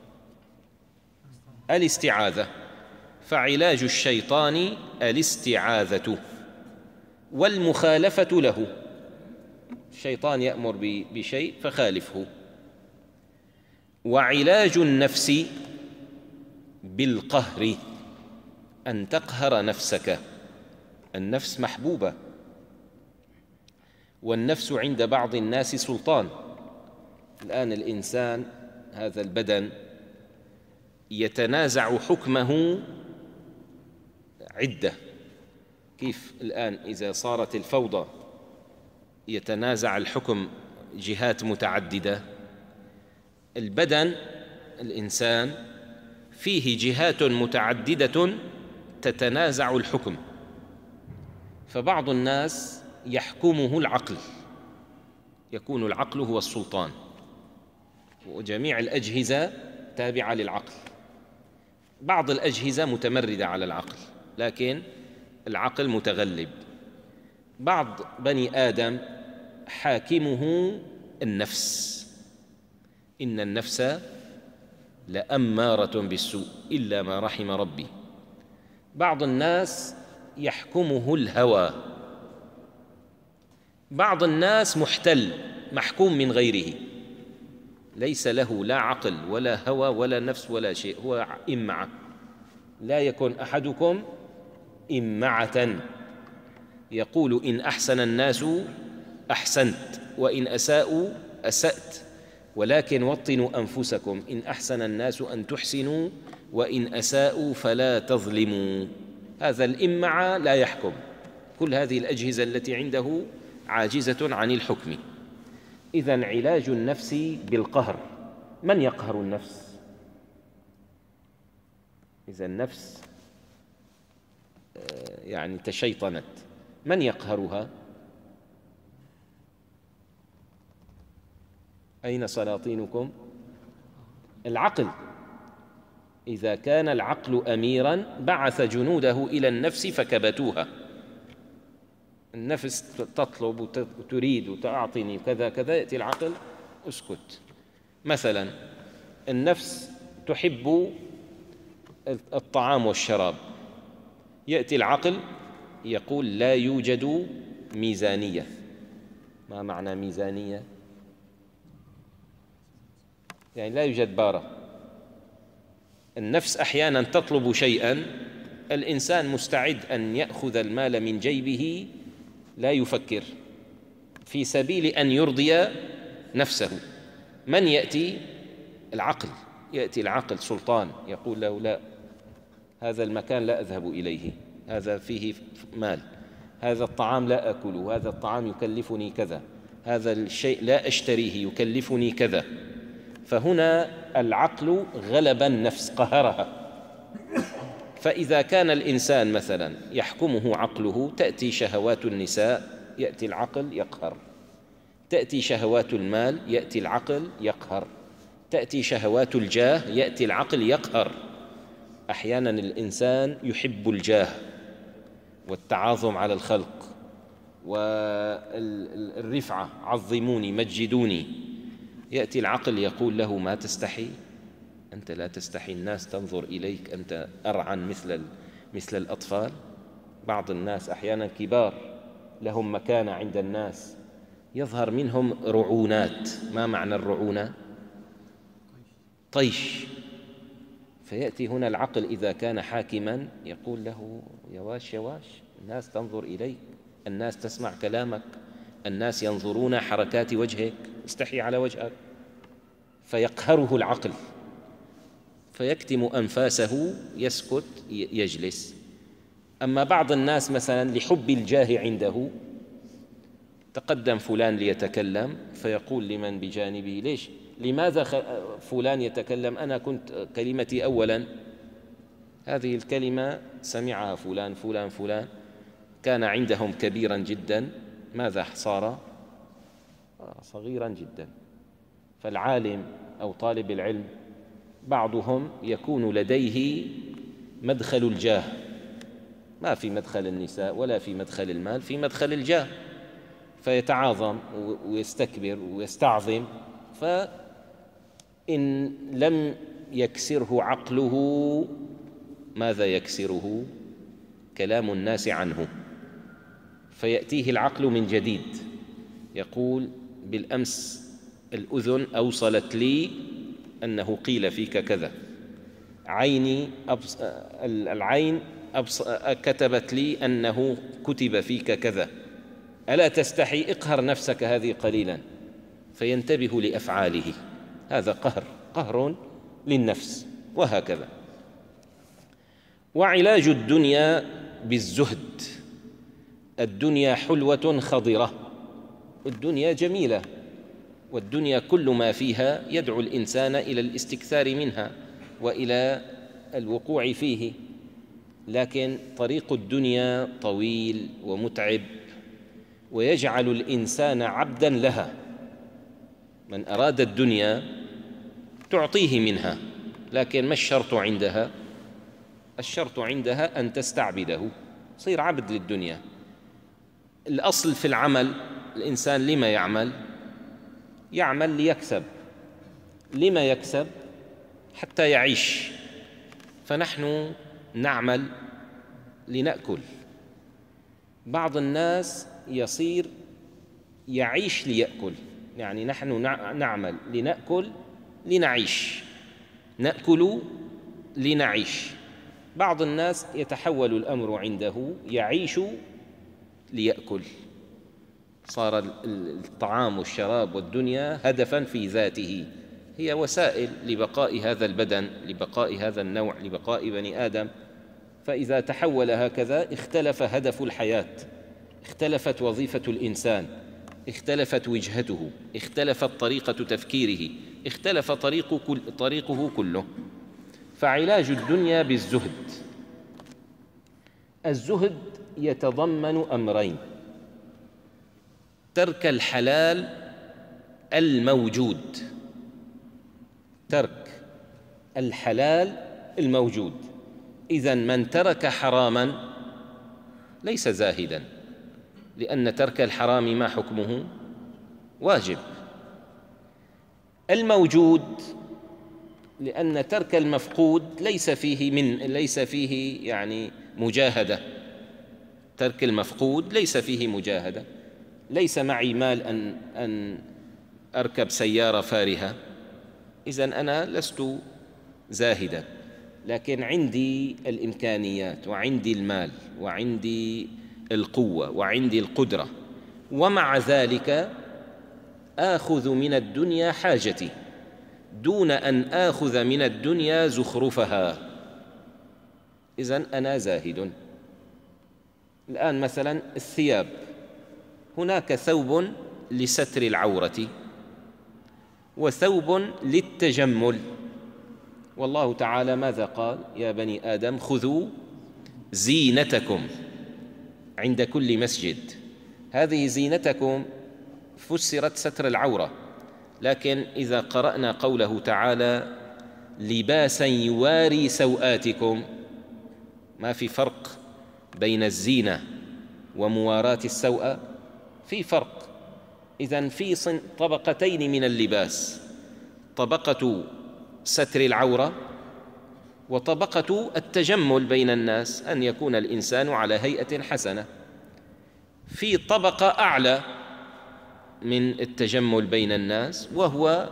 الاستعاذة. فعلاج الشيطان الاستعاذة والمخالفة له. الشيطان يأمر بشيء فخالفه. وعلاج النفس بالقهر، أن تقهر نفسك. النفس محبوبة، والنفس عند بعض الناس سلطان. الآن الإنسان هذا البدن يتنازع حكمه عدة. كيف الآن إذا صارت الفوضى يتنازع الحكم جهات متعددة؟ البدن الإنسان فيه جهات متعددة تتنازع الحكم، فبعض الناس يحكمه العقل، يكون العقل هو السلطان، وجميع الأجهزة تابعة للعقل. بعض الأجهزة متمردة على العقل، لكن العقل متغلب. بعض بني آدم حاكمه النفس، إن النفس لأمارة بالسوء إلا ما رحم ربي. بعض الناس يحكمه الهوى. بعض الناس محتل، محكوم من غيره، ليس له لا عقل ولا هوى ولا نفس ولا شيء، هو إمعة. لا يكن أحدكم إمعة، يقول إن أحسن الناس أحسنت وإن أساءوا أسأت، ولكن وطنوا أنفسكم، إن أحسن الناس أن تحسنوا وإن أساءوا فلا تظلموا. هذا الإمعة لا يحكم. كل هذه الأجهزة التي عنده عاجزة عن الحكم. إذن علاج النفس بالقهر. من يقهر النفس؟ إذا النفس يعني تشيطنت، من يقهرها؟ أين سلاطينكم؟ العقل. إذا كان العقل أميراً بعث جنوده إلى النفس فكبتوها. النفس تطلب وتريد وتعطني كذا كذا، يأتي العقل اسكت. مثلاً النفس تحب الطعام والشراب، يأتي العقل يقول لا يوجد ميزانية. ما معنى ميزانية؟ يعني لا يوجد بارة. النفس أحياناً تطلب شيئاً، الإنسان مستعد أن يأخذ المال من جيبه، لا يفكر، في سبيل أن يرضي نفسه. من يأتي؟ العقل. يأتي العقل سلطان يقول له لا، هذا المكان لا أذهب إليه، هذا فيه مال، هذا الطعام لا أكله، هذا الطعام يكلفني كذا، هذا الشيء لا أشتريه يكلفني كذا. فهنا العقل غلب النفس، قهرها. فإذا كان الإنسان مثلا يحكمه عقله، تأتي شهوات النساء يأتي العقل يقهر، تأتي شهوات المال يأتي العقل يقهر، تأتي شهوات الجاه يأتي العقل يقهر. أحيانا الإنسان يحب الجاه والتعاظم على الخلق والرفعة، عظموني مجدوني، يأتي العقل يقول له ما تستحي؟ أنت لا تستحي، الناس تنظر إليك، أنت أرعن مثل مثل الأطفال. بعض الناس أحيانا كبار لهم مكانة عند الناس، يظهر منهم رعونات. ما معنى الرعونة؟ طيش. فيأتي هنا العقل إذا كان حاكما يقول له يواش يواش، الناس تنظر إليك، الناس تسمع كلامك، الناس ينظرون حركات وجهك، استحي على وجهك. فيقهره العقل، فيكتم أنفاسه، يسكت، يجلس. أما بعض الناس مثلا لحب الجاه عنده، تقدم فلان ليتكلم فيقول لمن بجانبه ليش؟ لماذا فلان يتكلم؟ أنا كنت كلمتي أولا. هذه الكلمة سمعها فلان فلان فلان، كان عندهم كبيرا جدا، ماذا صار؟ صغيرا جدا. فالعالم أو طالب العلم بعضهم يكون لديه مدخل الجاه، ما في مدخل النساء ولا في مدخل المال، في مدخل الجاه، فيتعاظم ويستكبر ويستعظم، إن لم يكسره عقله ماذا يكسره؟ كلام الناس عنه، فيأتيه العقل من جديد يقول بالأمس الأذن أوصلت لي أنه قيل فيك كذا، عيني أبص... العين أبص... كتبت لي أنه كتب فيك كذا، ألا تستحي؟ اقهر نفسك هذه قليلا، فينتبه لأفعاله. هذا قهر، قهر للنفس، وهكذا. وعلاج الدنيا بالزهد. الدنيا حلوة خضرة، الدنيا جميلة، والدنيا كل ما فيها يدعو الإنسان إلى الاستكثار منها وإلى الوقوع فيه، لكن طريق الدنيا طويل ومتعب ويجعل الإنسان عبداً لها. من أراد الدنيا تعطيه منها، لكن ما الشرط عندها؟ الشرط عندها أن تستعبده، صير عبد للدنيا. الأصل في العمل، الإنسان لما يعمل؟ يعمل ليكسب. لما يكسب؟ حتى يعيش. فنحن نعمل لنأكل. بعض الناس يصير يعيش ليأكل، يعني نحن نعمل لنأكل لنعيش، نأكل لنعيش. بعض الناس يتحول الأمر عنده يعيش ليأكل، صار الطعام والشراب والدنيا هدفاً في ذاته، هي وسائل لبقاء هذا البدن، لبقاء هذا النوع، لبقاء بني آدم. فإذا تحول هكذا اختلف هدف الحياة، اختلفت وظيفة الإنسان، اختلفت وجهته، اختلفت طريقة تفكيره، اختلف طريق كل طريقه كله. فعلاج الدنيا بالزهد. الزهد يتضمن أمرين: ترك الحلال الموجود، ترك الحلال الموجود. إذن من ترك حراما ليس زاهدا، لأن ترك الحرام ما حكمه؟ واجب. الموجود، لأن ترك المفقود ليس فيه من ليس فيه يعني مجاهدة. ترك المفقود ليس فيه مجاهدة. ليس معي مال أن أن أركب سيارة فارهة، إذن أنا لست زاهدا، لكن عندي الإمكانيات وعندي المال وعندي القوة وعندي القدرة، ومع ذلك آخذ من الدنيا حاجتي دون أن آخذ من الدنيا زخرفها، إذن أنا زاهد. الآن مثلا الثياب، هناك ثوب لستر العورة وثوب للتجمل، والله تعالى ماذا قال؟ يا بني آدم خذوا زينتكم عند كل مسجد. هذه زينتكم فسرت ستر العورة، لكن إذا قرأنا قوله تعالى لباسا يواري سوآتكم، ما في فرق بين الزينة ومواراة السوءة؟ في فرق. إذن في طبقتين من اللباس: طبقة ستر العورة وطبقة التجمل بين الناس، أن يكون الإنسان على هيئة حسنة. في طبقة أعلى من التجمل بين الناس، وهو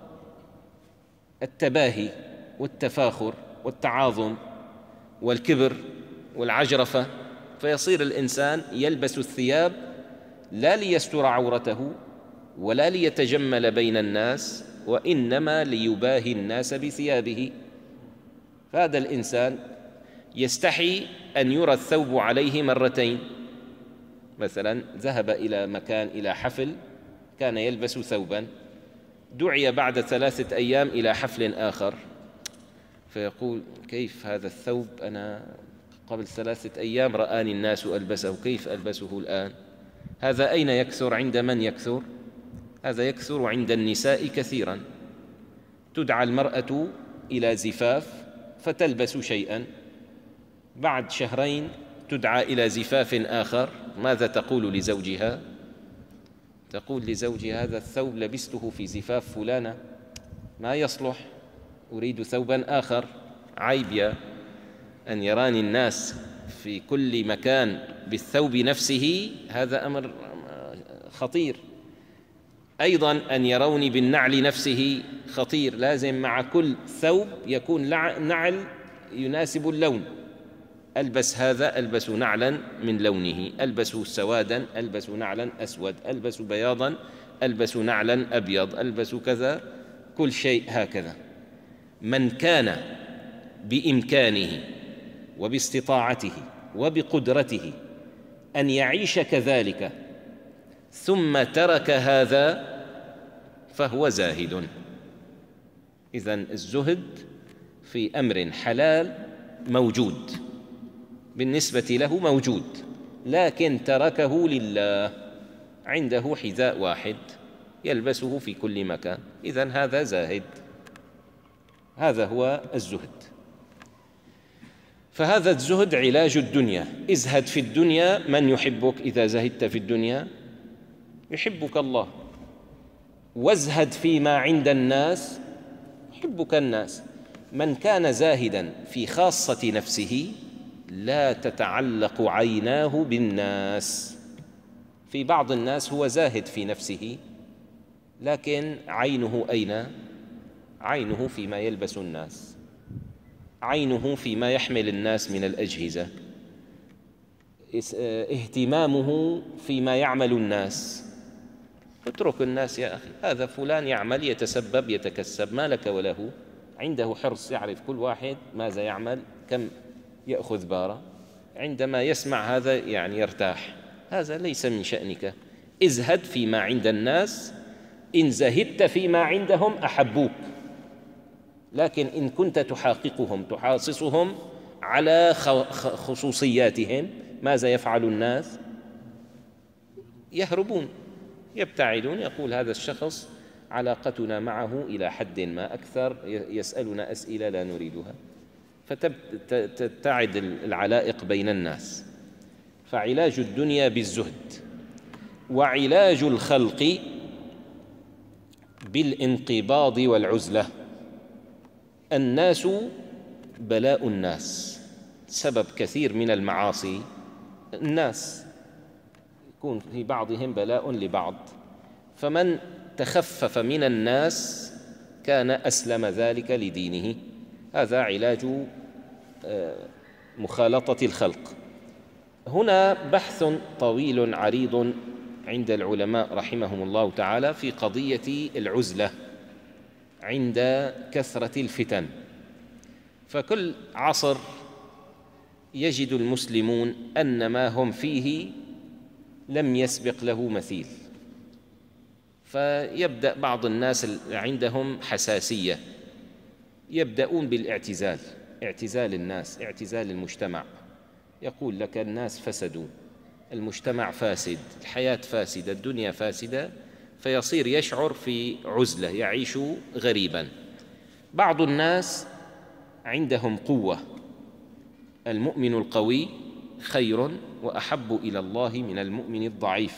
التباهي والتفاخر والتعاظم والكبر والعجرفة، فيصير الإنسان يلبس الثياب لا ليستر عورته ولا ليتجمل بين الناس، وإنما ليباهي الناس بثيابه. فهذا الإنسان يستحي أن يرى الثوب عليه مرتين. مثلا ذهب إلى مكان، إلى حفل، كان يلبس ثوبا، دعي بعد ثلاثة أيام إلى حفل آخر، فيقول كيف هذا الثوب؟ أنا قبل ثلاثة أيام رآني الناس ألبسه، كيف ألبسه الآن؟ هذا أين يكثر؟ عند من يكثر؟ هذا يكثر عند النساء كثيرا. تدعى المرأة إلى زفاف فتلبس شيئا، بعد شهرين تدعى إلى زفاف آخر، ماذا تقول لزوجها؟ تقول لزوجها هذا الثوب لبسته في زفاف فلانة، ما يصلح، أريد ثوبا آخر. عيب يا أن يراني الناس في كل مكان بالثوب نفسه، هذا أمر خطير. أيضا أن يروني بالنعل نفسه خطير، لازم مع كل ثوب يكون نعل يناسب اللون. ألبس هذا ألبس نعلا من لونه، ألبس سوادا ألبس نعلا أسود، ألبس بياضا ألبس نعلا أبيض، ألبس كذا، كل شيء هكذا. من كان بإمكانه وباستطاعته وبقدرته أن يعيش كذلك ثم ترك هذا فهو زاهد. إذن الزهد في أمر حلال موجود، بالنسبة له موجود، لكن تركه لله. عنده حذاء واحد يلبسه في كل مكان، إذن هذا زاهد. هذا هو الزهد. فهذا الزهد علاج الدنيا. ازهد في الدنيا، من يحبك إذا زهدت في الدنيا؟ يحبك الله. وازهد فيما عند الناس، يحبك الناس. من كان زاهدا في خاصة نفسه لا تتعلق عيناه بالناس. في بعض الناس هو زاهد في نفسه، لكن عينه أين؟ عينه فيما يلبس الناس، عينه فيما يحمل الناس من الأجهزة، اهتمامه فيما يعمل الناس. اترك الناس يا أخي، هذا فلان يعمل يتسبب يتكسب، ما لك وله. عنده حرص، يعرف كل واحد ماذا يعمل، كم يأخذ بارة. عندما يسمع هذا يعني يرتاح. هذا ليس من شأنك. ازهد فيما عند الناس، إن زهدت فيما عندهم أحبوك. لكن إن كنت تحاققهم تحاصصهم على خصوصياتهم، ماذا يفعل الناس؟ يهربون، يبتعدون. يقول هذا الشخص علاقتنا معه إلى حد ما أكثر، يسألنا أسئلة لا نريدها، فتبتعد العلائق بين الناس. فعلاج الدنيا بالزهد، وعلاج الخلق بالانقباض والعزلة. الناس بلاء الناس، سبب كثير من المعاصي الناس، يكون في بعضهم بلاء لبعض. فمن تخفف من الناس كان أسلم ذلك لدينه. هذا علاج مخالطة الخلق. هنا بحث طويل عريض عند العلماء رحمهم الله تعالى في قضية العزلة عند كثرة الفتن. فكل عصر يجد المسلمون أن ما هم فيه لم يسبق له مثيل، فيبدأ بعض الناس عندهم حساسية، يبدأون بالاعتزال، اعتزال الناس، اعتزال المجتمع. يقول لك الناس فسدوا، المجتمع فاسد، الحياة فاسدة، الدنيا فاسدة، فيصير يشعر في عزلة، يعيش غريبا. بعض الناس عندهم قوة، المؤمن القوي خير وأحب إلى الله من المؤمن الضعيف.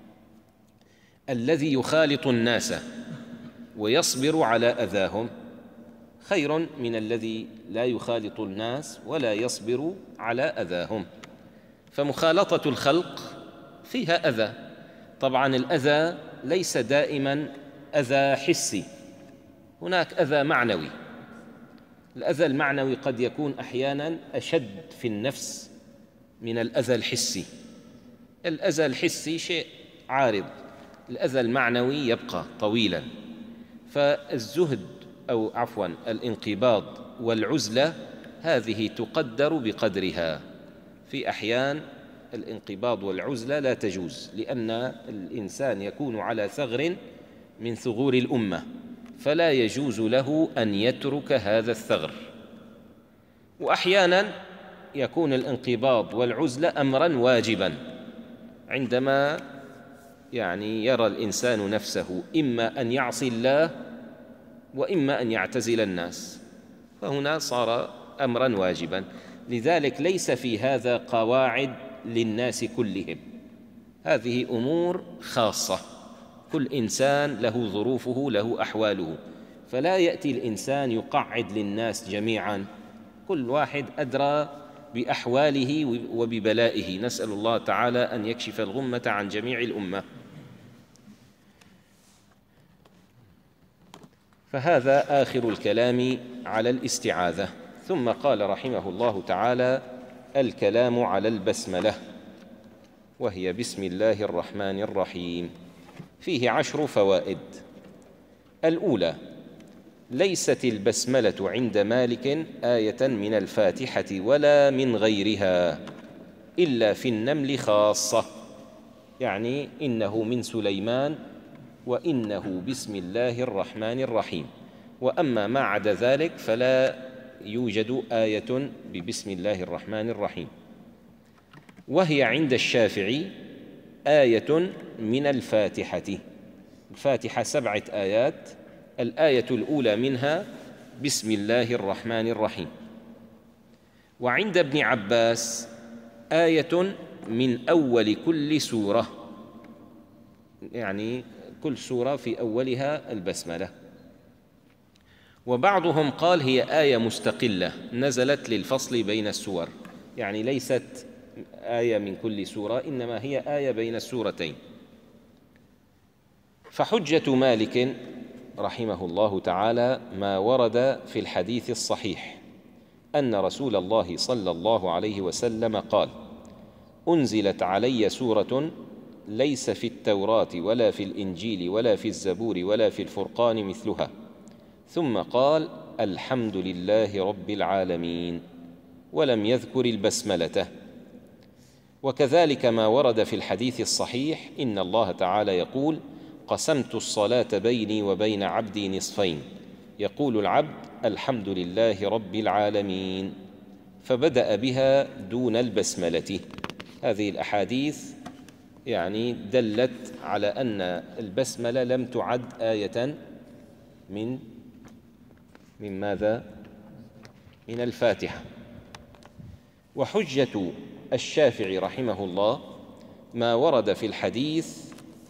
الذي يخالط الناس ويصبر على أذاهم خير من الذي لا يخالط الناس ولا يصبر على أذاهم. فمخالطة الخلق فيها أذى. طبعا الأذى ليس دائما أذى حسي، هناك أذى معنوي. الأذى المعنوي قد يكون أحيانا أشد في النفس من الأذى الحسي. الأذى الحسي شيء عارض، الأذى المعنوي يبقى طويلا. فالزهد أو عفوا الانقباض والعزلة هذه تقدر بقدرها. في أحيان الانقباض والعزلة لا تجوز، لأن الإنسان يكون على ثغر من ثغور الأمة، فلا يجوز له أن يترك هذا الثغر. وأحيانا يكون الانقباض والعزلة أمرا واجبا، عندما يعني يرى الإنسان نفسه إما أن يعصي الله وإما أن يعتزل الناس، فهنا صار أمرا واجبا. لذلك ليس في هذا قواعد للناس كلهم، هذه أمور خاصة، كل إنسان له ظروفه له أحواله. فلا يأتي الإنسان يقعد للناس جميعا، كل واحد أدرى بأحواله وببلائه. نسأل الله تعالى أن يكشف الغمة عن جميع الأمة. فهذا آخر الكلام على الاستعاذة. ثم قال رحمه الله تعالى: الكلام على البسملة، وهي بسم الله الرحمن الرحيم. فيه عشر فوائد. الأولى: ليست البسملة عند مالك آية من الفاتحة ولا من غيرها إلا في النمل خاصة، يعني إنه من سليمان وإنه بسم الله الرحمن الرحيم، وأما ما عدا ذلك فلا يوجد آية ببسم الله الرحمن الرحيم. وهي عند الشافعي آية من الفاتحة. الفاتحة سبعة آيات، الآية الأولى منها بسم الله الرحمن الرحيم. وعند ابن عباس آية من أول كل سورة، يعني كل سورة في أولها البسملة. وبعضهم قال هي آية مستقلة نزلت للفصل بين السور، يعني ليست آية من كل سورة، إنما هي آية بين السورتين. فحجة مالك رحمه الله تعالى ما ورد في الحديث الصحيح أن رسول الله صلى الله عليه وسلم قال: أنزلت علي سورة ليس في التوراة ولا في الإنجيل ولا في الزبور ولا في الفرقان مثلها، ثم قال: الحمد لله رب العالمين، ولم يذكر البسملة. وكذلك ما ورد في الحديث الصحيح إن الله تعالى يقول: قسمت الصلاة بيني وبين عبدي نصفين، يقول العبد: الحمد لله رب العالمين، فبدأ بها دون البسملة. هذه الأحاديث يعني دلت على أن البسملة لم تعد آية من من ماذا؟ من الفاتحة. وحجة الشافعي رحمه الله ما ورد في الحديث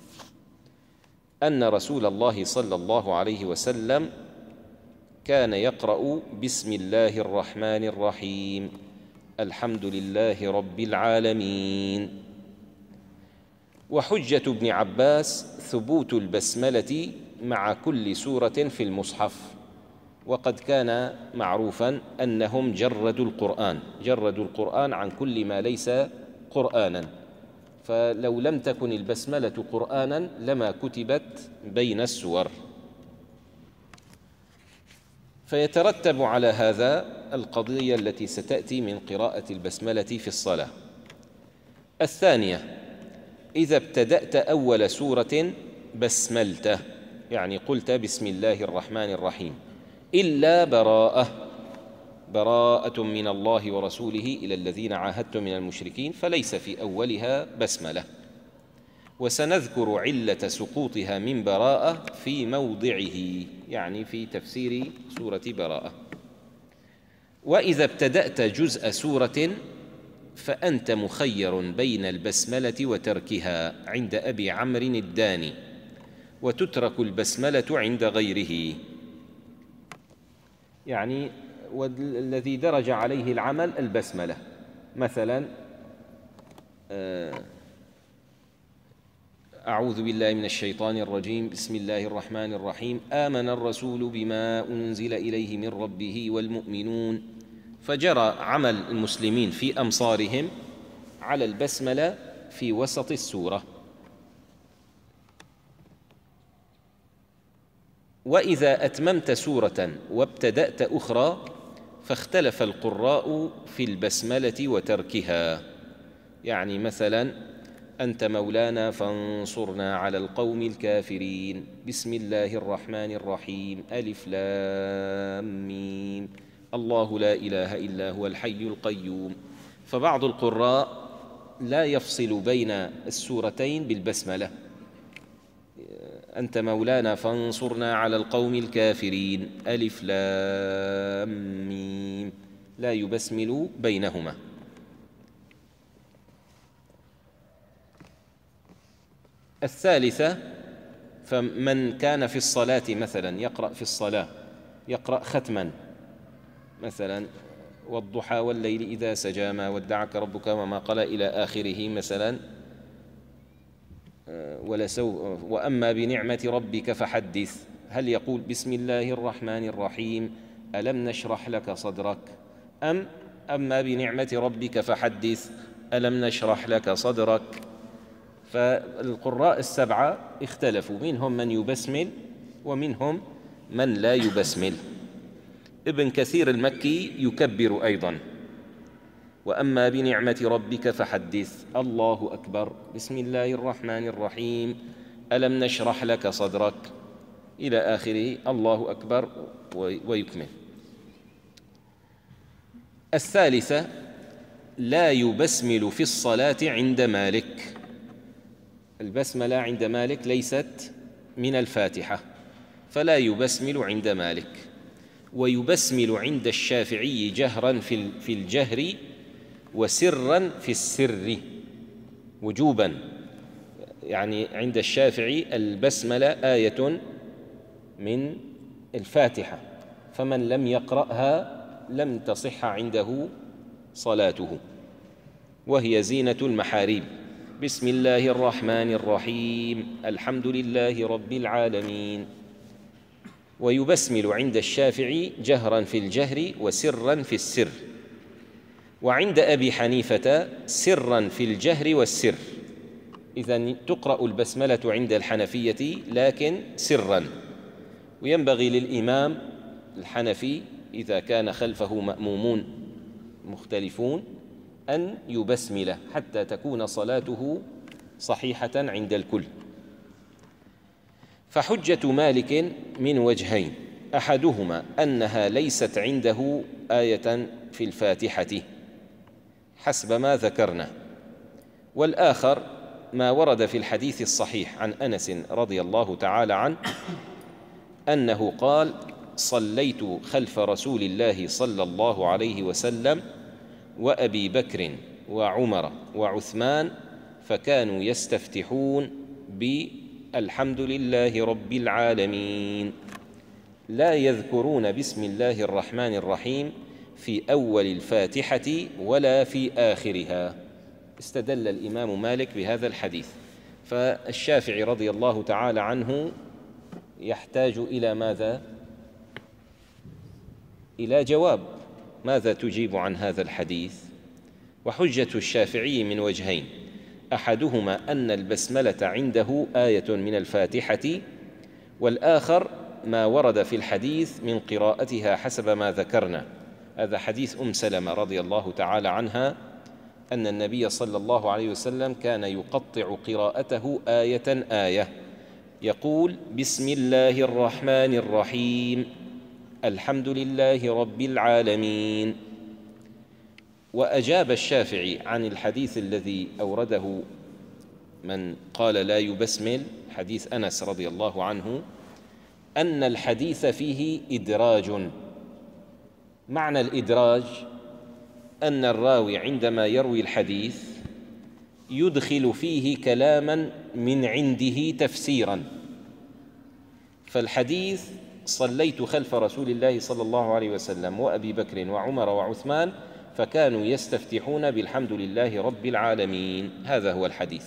أن رسول الله صلى الله عليه وسلم كان يقرأ بسم الله الرحمن الرحيم، الحمد لله رب العالمين. وحجة ابن عباس ثبوت البسملة مع كل سورة في المصحف، وقد كان معروفا أنهم جردوا القرآن جردوا القرآن عن كل ما ليس قرآنا، فلو لم تكن البسملة قرآنا لما كتبت بين السور. فيترتب على هذا القضية التي ستأتي من قراءة البسملة في الصلاة. الثانية: إذا ابتدأت أول سورة بسملت، يعني قلت بسم الله الرحمن الرحيم، إلا براءة براءة من الله ورسوله إلى الذين عاهدتم من المشركين، فليس في أولها بسملة. وسنذكر علة سقوطها من براءة في موضعه، يعني في تفسير سورة براءة. وإذا ابتدأت جزء سورة فأنت مخير بين البسملة وتركها عند أبي عمرو الداني، وتترك البسملة عند غيره، يعني والذي درج عليه العمل البسملة. مثلا أعوذ بالله من الشيطان الرجيم، بسم الله الرحمن الرحيم، آمن الرسول بما أنزل إليه من ربه والمؤمنون، فجرى عمل المسلمين في أمصارهم على البسملة في وسط السورة. وإذا أتممت سورة وابتدأت أخرى فاختلف القراء في البسملة وتركها، يعني مثلا أنت مولانا فانصرنا على القوم الكافرين، بسم الله الرحمن الرحيم، ألف لام ميم، الله لا إله إلا هو الحي القيوم. فبعض القراء لا يفصل بين السورتين بالبسملة، أنت مولانا فانصرنا على القوم الكافرين، ألف لام ميم، لا يبسمل بينهما. الثالثة فمن كان في الصلاة مثلا يقرأ في الصلاة يقرأ ختما مثلا والضحى والليل إذا سجى ما ودعك ربك وما قلى إلى آخره مثلا، ولسو وأما بنعمة ربك فحدث، هل يقول بسم الله الرحمن الرحيم ألم نشرح لك صدرك، أم أما بنعمة ربك فحدث ألم نشرح لك صدرك؟ فالقراء السبعة اختلفوا، منهم من يبسمل ومنهم من لا يبسمل. ابن كثير المكي يكبر أيضا، وأما بنعمة ربك فحدث، الله أكبر، بسم الله الرحمن الرحيم، ألم نشرح لك صدرك، إلى آخره، الله أكبر، ويكمل. الثالثة لا يبسمل في الصلاة عند مالك. البسملة عند مالك ليست من الفاتحة، فلا يبسمل عند مالك. ويبسمل عند الشافعي جهرا في الجهر وسرا في السر وجوبا، يعني عند الشافعي البسملة آية من الفاتحة، فمن لم يقرأها لم تصح عنده صلاته، وهي زينة المحاريب. بسم الله الرحمن الرحيم الحمد لله رب العالمين. ويبسمل عند الشافعي جهرا في الجهر وسرا في السر، وعند أبي حنيفة سرا في الجهر والسر. إذن تقرأ البسملة عند الحنفية لكن سرا، وينبغي للإمام الحنفي إذا كان خلفه مأمومون مختلفون أن يبسمل حتى تكون صلاته صحيحة عند الكل. فحجة مالك من وجهين، أحدهما أنها ليست عنده آية في الفاتحة حسب ما ذكرنا، والآخر ما ورد في الحديث الصحيح عن أنس رضي الله تعالى عنه أنه قال: صليت خلف رسول الله صلى الله عليه وسلم وأبي بكر وعمر وعثمان فكانوا يستفتحون بالحمد لله رب العالمين، لا يذكرون بسم الله الرحمن الرحيم في أول الفاتحة ولا في آخرها. استدل الإمام مالك بهذا الحديث. فالشافعي رضي الله تعالى عنه يحتاج إلى ماذا؟ إلى جواب. ماذا تجيب عن هذا الحديث؟ وحجة الشافعي من وجهين، أحدهما أن البسملة عنده آية من الفاتحة، والآخر ما ورد في الحديث من قراءتها حسب ما ذكرنا. هذا حديث أم سلمة رضي الله تعالى عنها أن النبي صلى الله عليه وسلم كان يقطع قراءته آية آية، يقول: بسم الله الرحمن الرحيم الحمد لله رب العالمين. وأجاب الشافعي عن الحديث الذي أورده من قال لا يبسمل، حديث أنس رضي الله عنه، أن الحديث فيه إدراج. معنى الإدراج أن الراوي عندما يروي الحديث يدخل فيه كلاما من عنده تفسيرا. فالحديث صليت خلف رسول الله صلى الله عليه وسلم وأبي بكر وعمر وعثمان فكانوا يستفتحون بالحمد لله رب العالمين، هذا هو الحديث.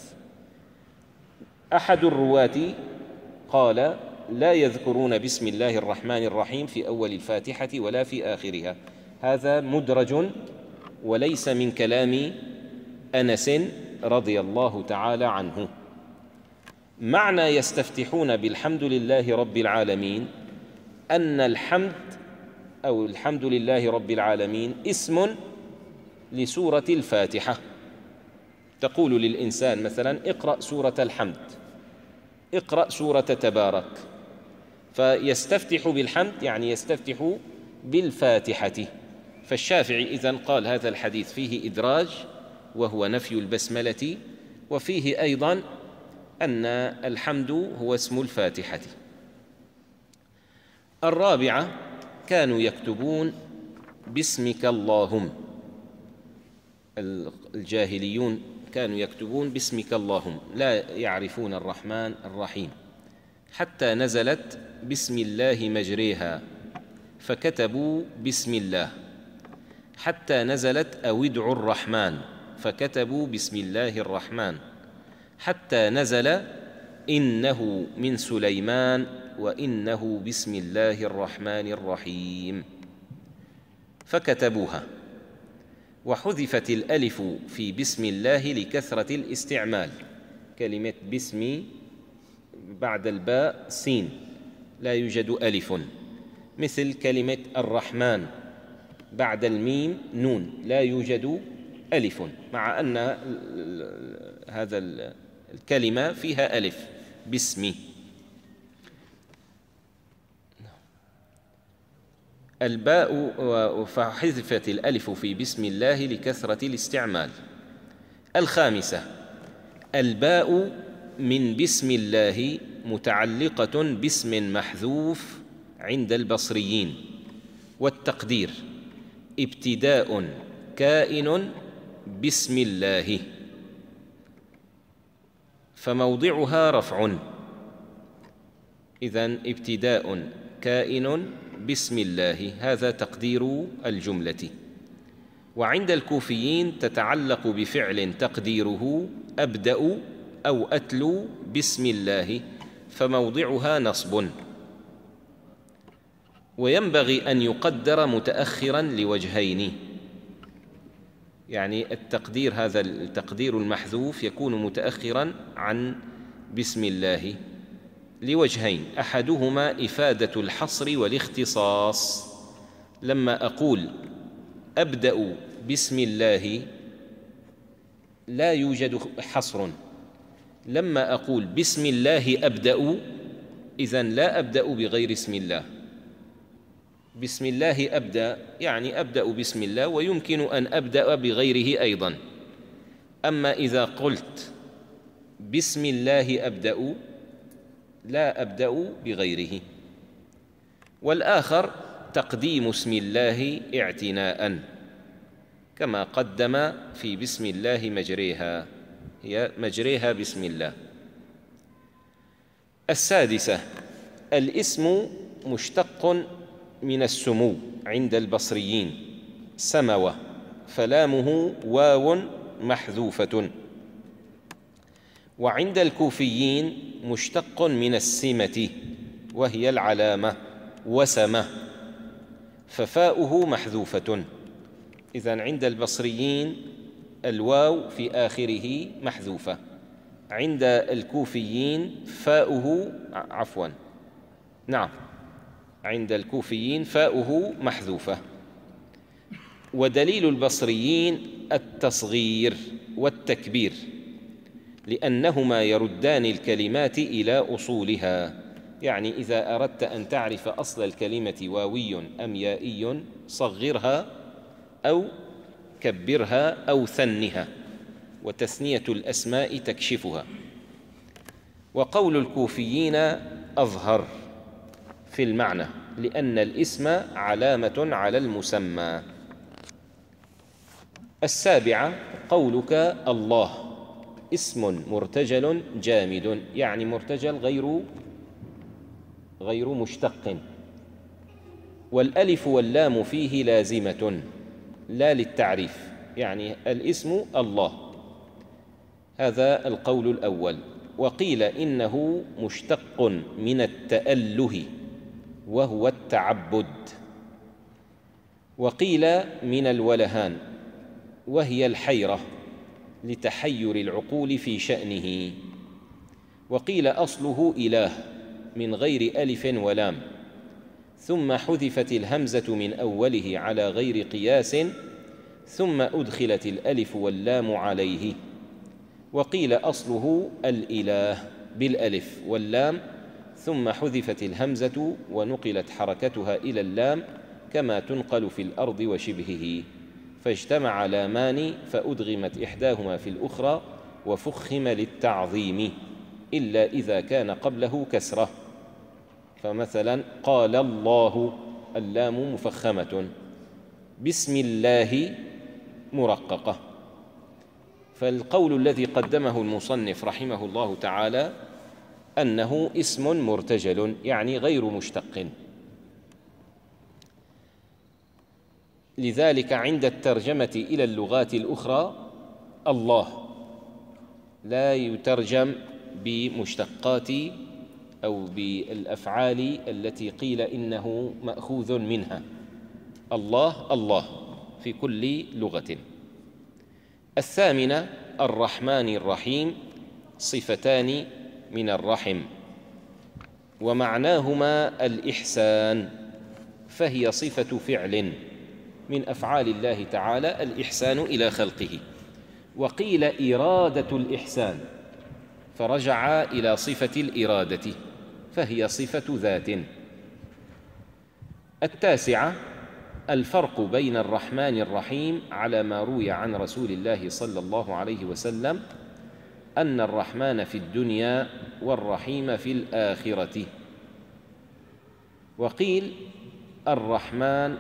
أحد الرواة قال: لا يذكرون بسم الله الرحمن الرحيم في أول الفاتحة ولا في آخرها، هذا مدرج وليس من كلام أنس رضي الله تعالى عنه. معنى يستفتحون بالحمد لله رب العالمين أن الحمد أو الحمد لله رب العالمين اسم لسورة الفاتحة. تقول للإنسان مثلا: اقرأ سورة الحمد، اقرأ سورة تبارك، فيستفتح بالحمد يعني يستفتح بالفاتحة. فالشافعي إذن قال هذا الحديث فيه إدراج وهو نفي البسملة، وفيه أيضا أن الحمد هو اسم الفاتحة. الرابعة كانوا يكتبون باسمك اللهم، الجاهليون كانوا يكتبون باسمك اللهم، لا يعرفون الرحمن الرحيم، حتى نزلت بسم الله مجريها فكتبوا بسم الله، حتى نزلت أو ادعوا الرحمن فكتبوا بسم الله الرحمن، حتى نزل إنه من سليمان وإنه بسم الله الرحمن الرحيم فكتبوها. وحذفت الألف في بسم الله لكثرة الاستعمال، كلمة بسم بعد الباء سين لا يوجد ألف، مثل كلمة الرحمن بعد الميم نون لا يوجد ألف، مع أن هذا الكلمة فيها ألف باسم. الباء فحذفت الألف في بسم الله لكثرة الاستعمال. الخامسة الباء من بسم الله متعلقة باسم محذوف عند البصريين، والتقدير ابتداء كائن بسم الله، فموضعها رفع. إذن ابتداء كائن بسم الله، هذا تقدير الجملة. وعند الكوفيين تتعلق بفعل تقديره أبدأ أو أتلو بسم الله، فموضعها نصب. وينبغي أن يقدر متأخرا لوجهين، يعني التقدير هذا التقدير المحذوف يكون متأخرا عن بسم الله لوجهين، أحدهما إفادة الحصر والاختصاص. لما أقول أبدأ بسم الله لا يوجد حصر، لما أقول بسم الله أبدأ إذن لا أبدأ بغير اسم الله. بسم الله أبدأ يعني أبدأ بسم الله، ويمكن أن أبدأ بغيره أيضا. أما إذا قلت بسم الله أبدأ لا أبدأ بغيره. والآخر تقديم اسم الله اعتناء، كما قدم في بسم الله مجريها، هي مجريها بسم الله. السادسة الاسم مشتق من السمو عند البصريين سموة، فلامه واو محذوفة. وعند الكوفيين مشتق من السمة وهي العلامة وسمة، ففاؤه محذوفة. إذن عند البصريين الواو في آخره محذوفة، عند الكوفيين فاؤه عفوا نعم عند الكوفيين فاؤه محذوفة. ودليل البصريين التصغير والتكبير، لأنهما يردان الكلمات إلى أصولها. يعني إذا أردت أن تعرف أصل الكلمة واوي أم يائي صغرها أو كبرها أو ثنها، وتثنية الأسماء تكشفها. وقول الكوفيين أظهر في المعنى، لأن الاسم علامة على المسمى. السابعة قولك الله اسم مرتجل جامد، يعني مرتجل غير غير مشتق، والألف واللام فيه لازمة لا للتعريف، يعني الاسم الله. هذا القول الأول. وقيل إنه مشتق من التأله وهو التعبد، وقيل من الولهان وهي الحيرة لتحير العقول في شأنه، وقيل أصله إله من غير ألف ولام، ثم حذفت الهمزة من أوله على غير قياس، ثم أدخلت الألف واللام عليه. وقيل أصله الإله بالألف واللام، ثم حذفت الهمزة ونقلت حركتها إلى اللام كما تنقل في الأرض وشبهه، فاجتمع لامان فأدغمت إحداهما في الأخرى وفخم للتعظيم، إلا إذا كان قبله كسرة. فمثلا قال الله اللام مفخمة، بسم الله مرققة. فالقول الذي قدمه المصنف رحمه الله تعالى أنه اسم مرتجل يعني غير مشتق. لذلك عند الترجمة إلى اللغات الأخرى الله لا يترجم بمشتقات أو بالأفعال التي قيل إنه مأخوذ منها. الله الله في كل لغة. الثامنة الرحمن الرحيم، صفتان من الرحم ومعناهما الإحسان، فهي صفة فعل من أفعال الله تعالى الإحسان إلى خلقه. وقيل إرادة الإحسان فرجع إلى صفة الإرادة فهي صفة ذات. التاسعة الفرق بين الرحمن الرحيم على ما روي عن رسول الله صلى الله عليه وسلم أن الرحمن في الدنيا والرحيم في الآخرة. وقيل الرحمن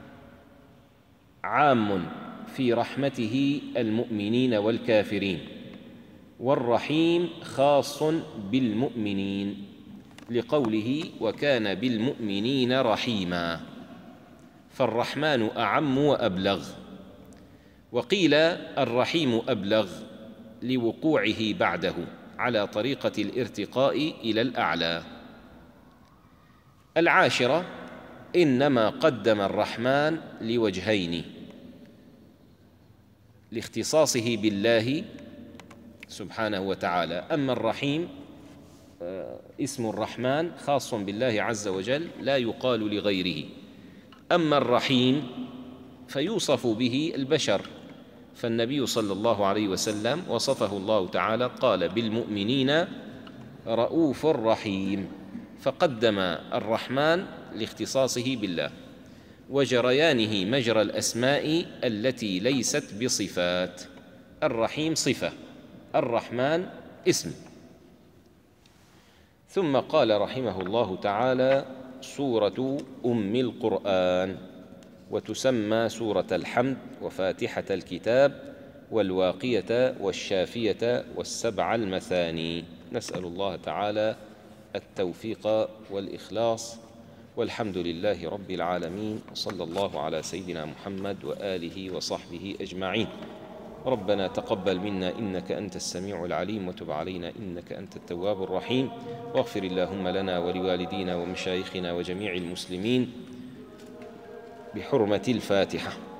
عام في رحمته المؤمنين والكافرين، والرحيم خاص بالمؤمنين لقوله وكان بالمؤمنين رحيما، فالرحمن أعم وأبلغ. وقيل الرحيم أبلغ لوقوعه بعده على طريقة الارتقاء إلى الأعلى. العاشرة إنما قدم الرحمن لوجهين: لاختصاصه بالله سبحانه وتعالى، أما الرحيم اسم الرحمن خاص بالله عز وجل لا يقال لغيره، أما الرحيم فيوصف به البشر، فالنبي صلى الله عليه وسلم وصفه الله تعالى قال بالمؤمنين رؤوف رحيم، فقدم الرحمن لاختصاصه بالله وجريانه مجرى الأسماء التي ليست بصفات. الرحيم صفة، الرحمن اسم. ثم قال رحمه الله تعالى سورة أم القرآن، وتسمى سورة الحمد وفاتحة الكتاب والواقية والشافية والسبع المثاني. نسأل الله تعالى التوفيق والإخلاص، والحمد لله رب العالمين، وصلى الله على سيدنا محمد وآله وصحبه أجمعين. ربنا تقبل منا إنك أنت السميع العليم، وتب علينا إنك أنت التواب الرحيم، واغفر اللهم لنا ولوالدينا ومشايخنا وجميع المسلمين بحرمة الفاتحة.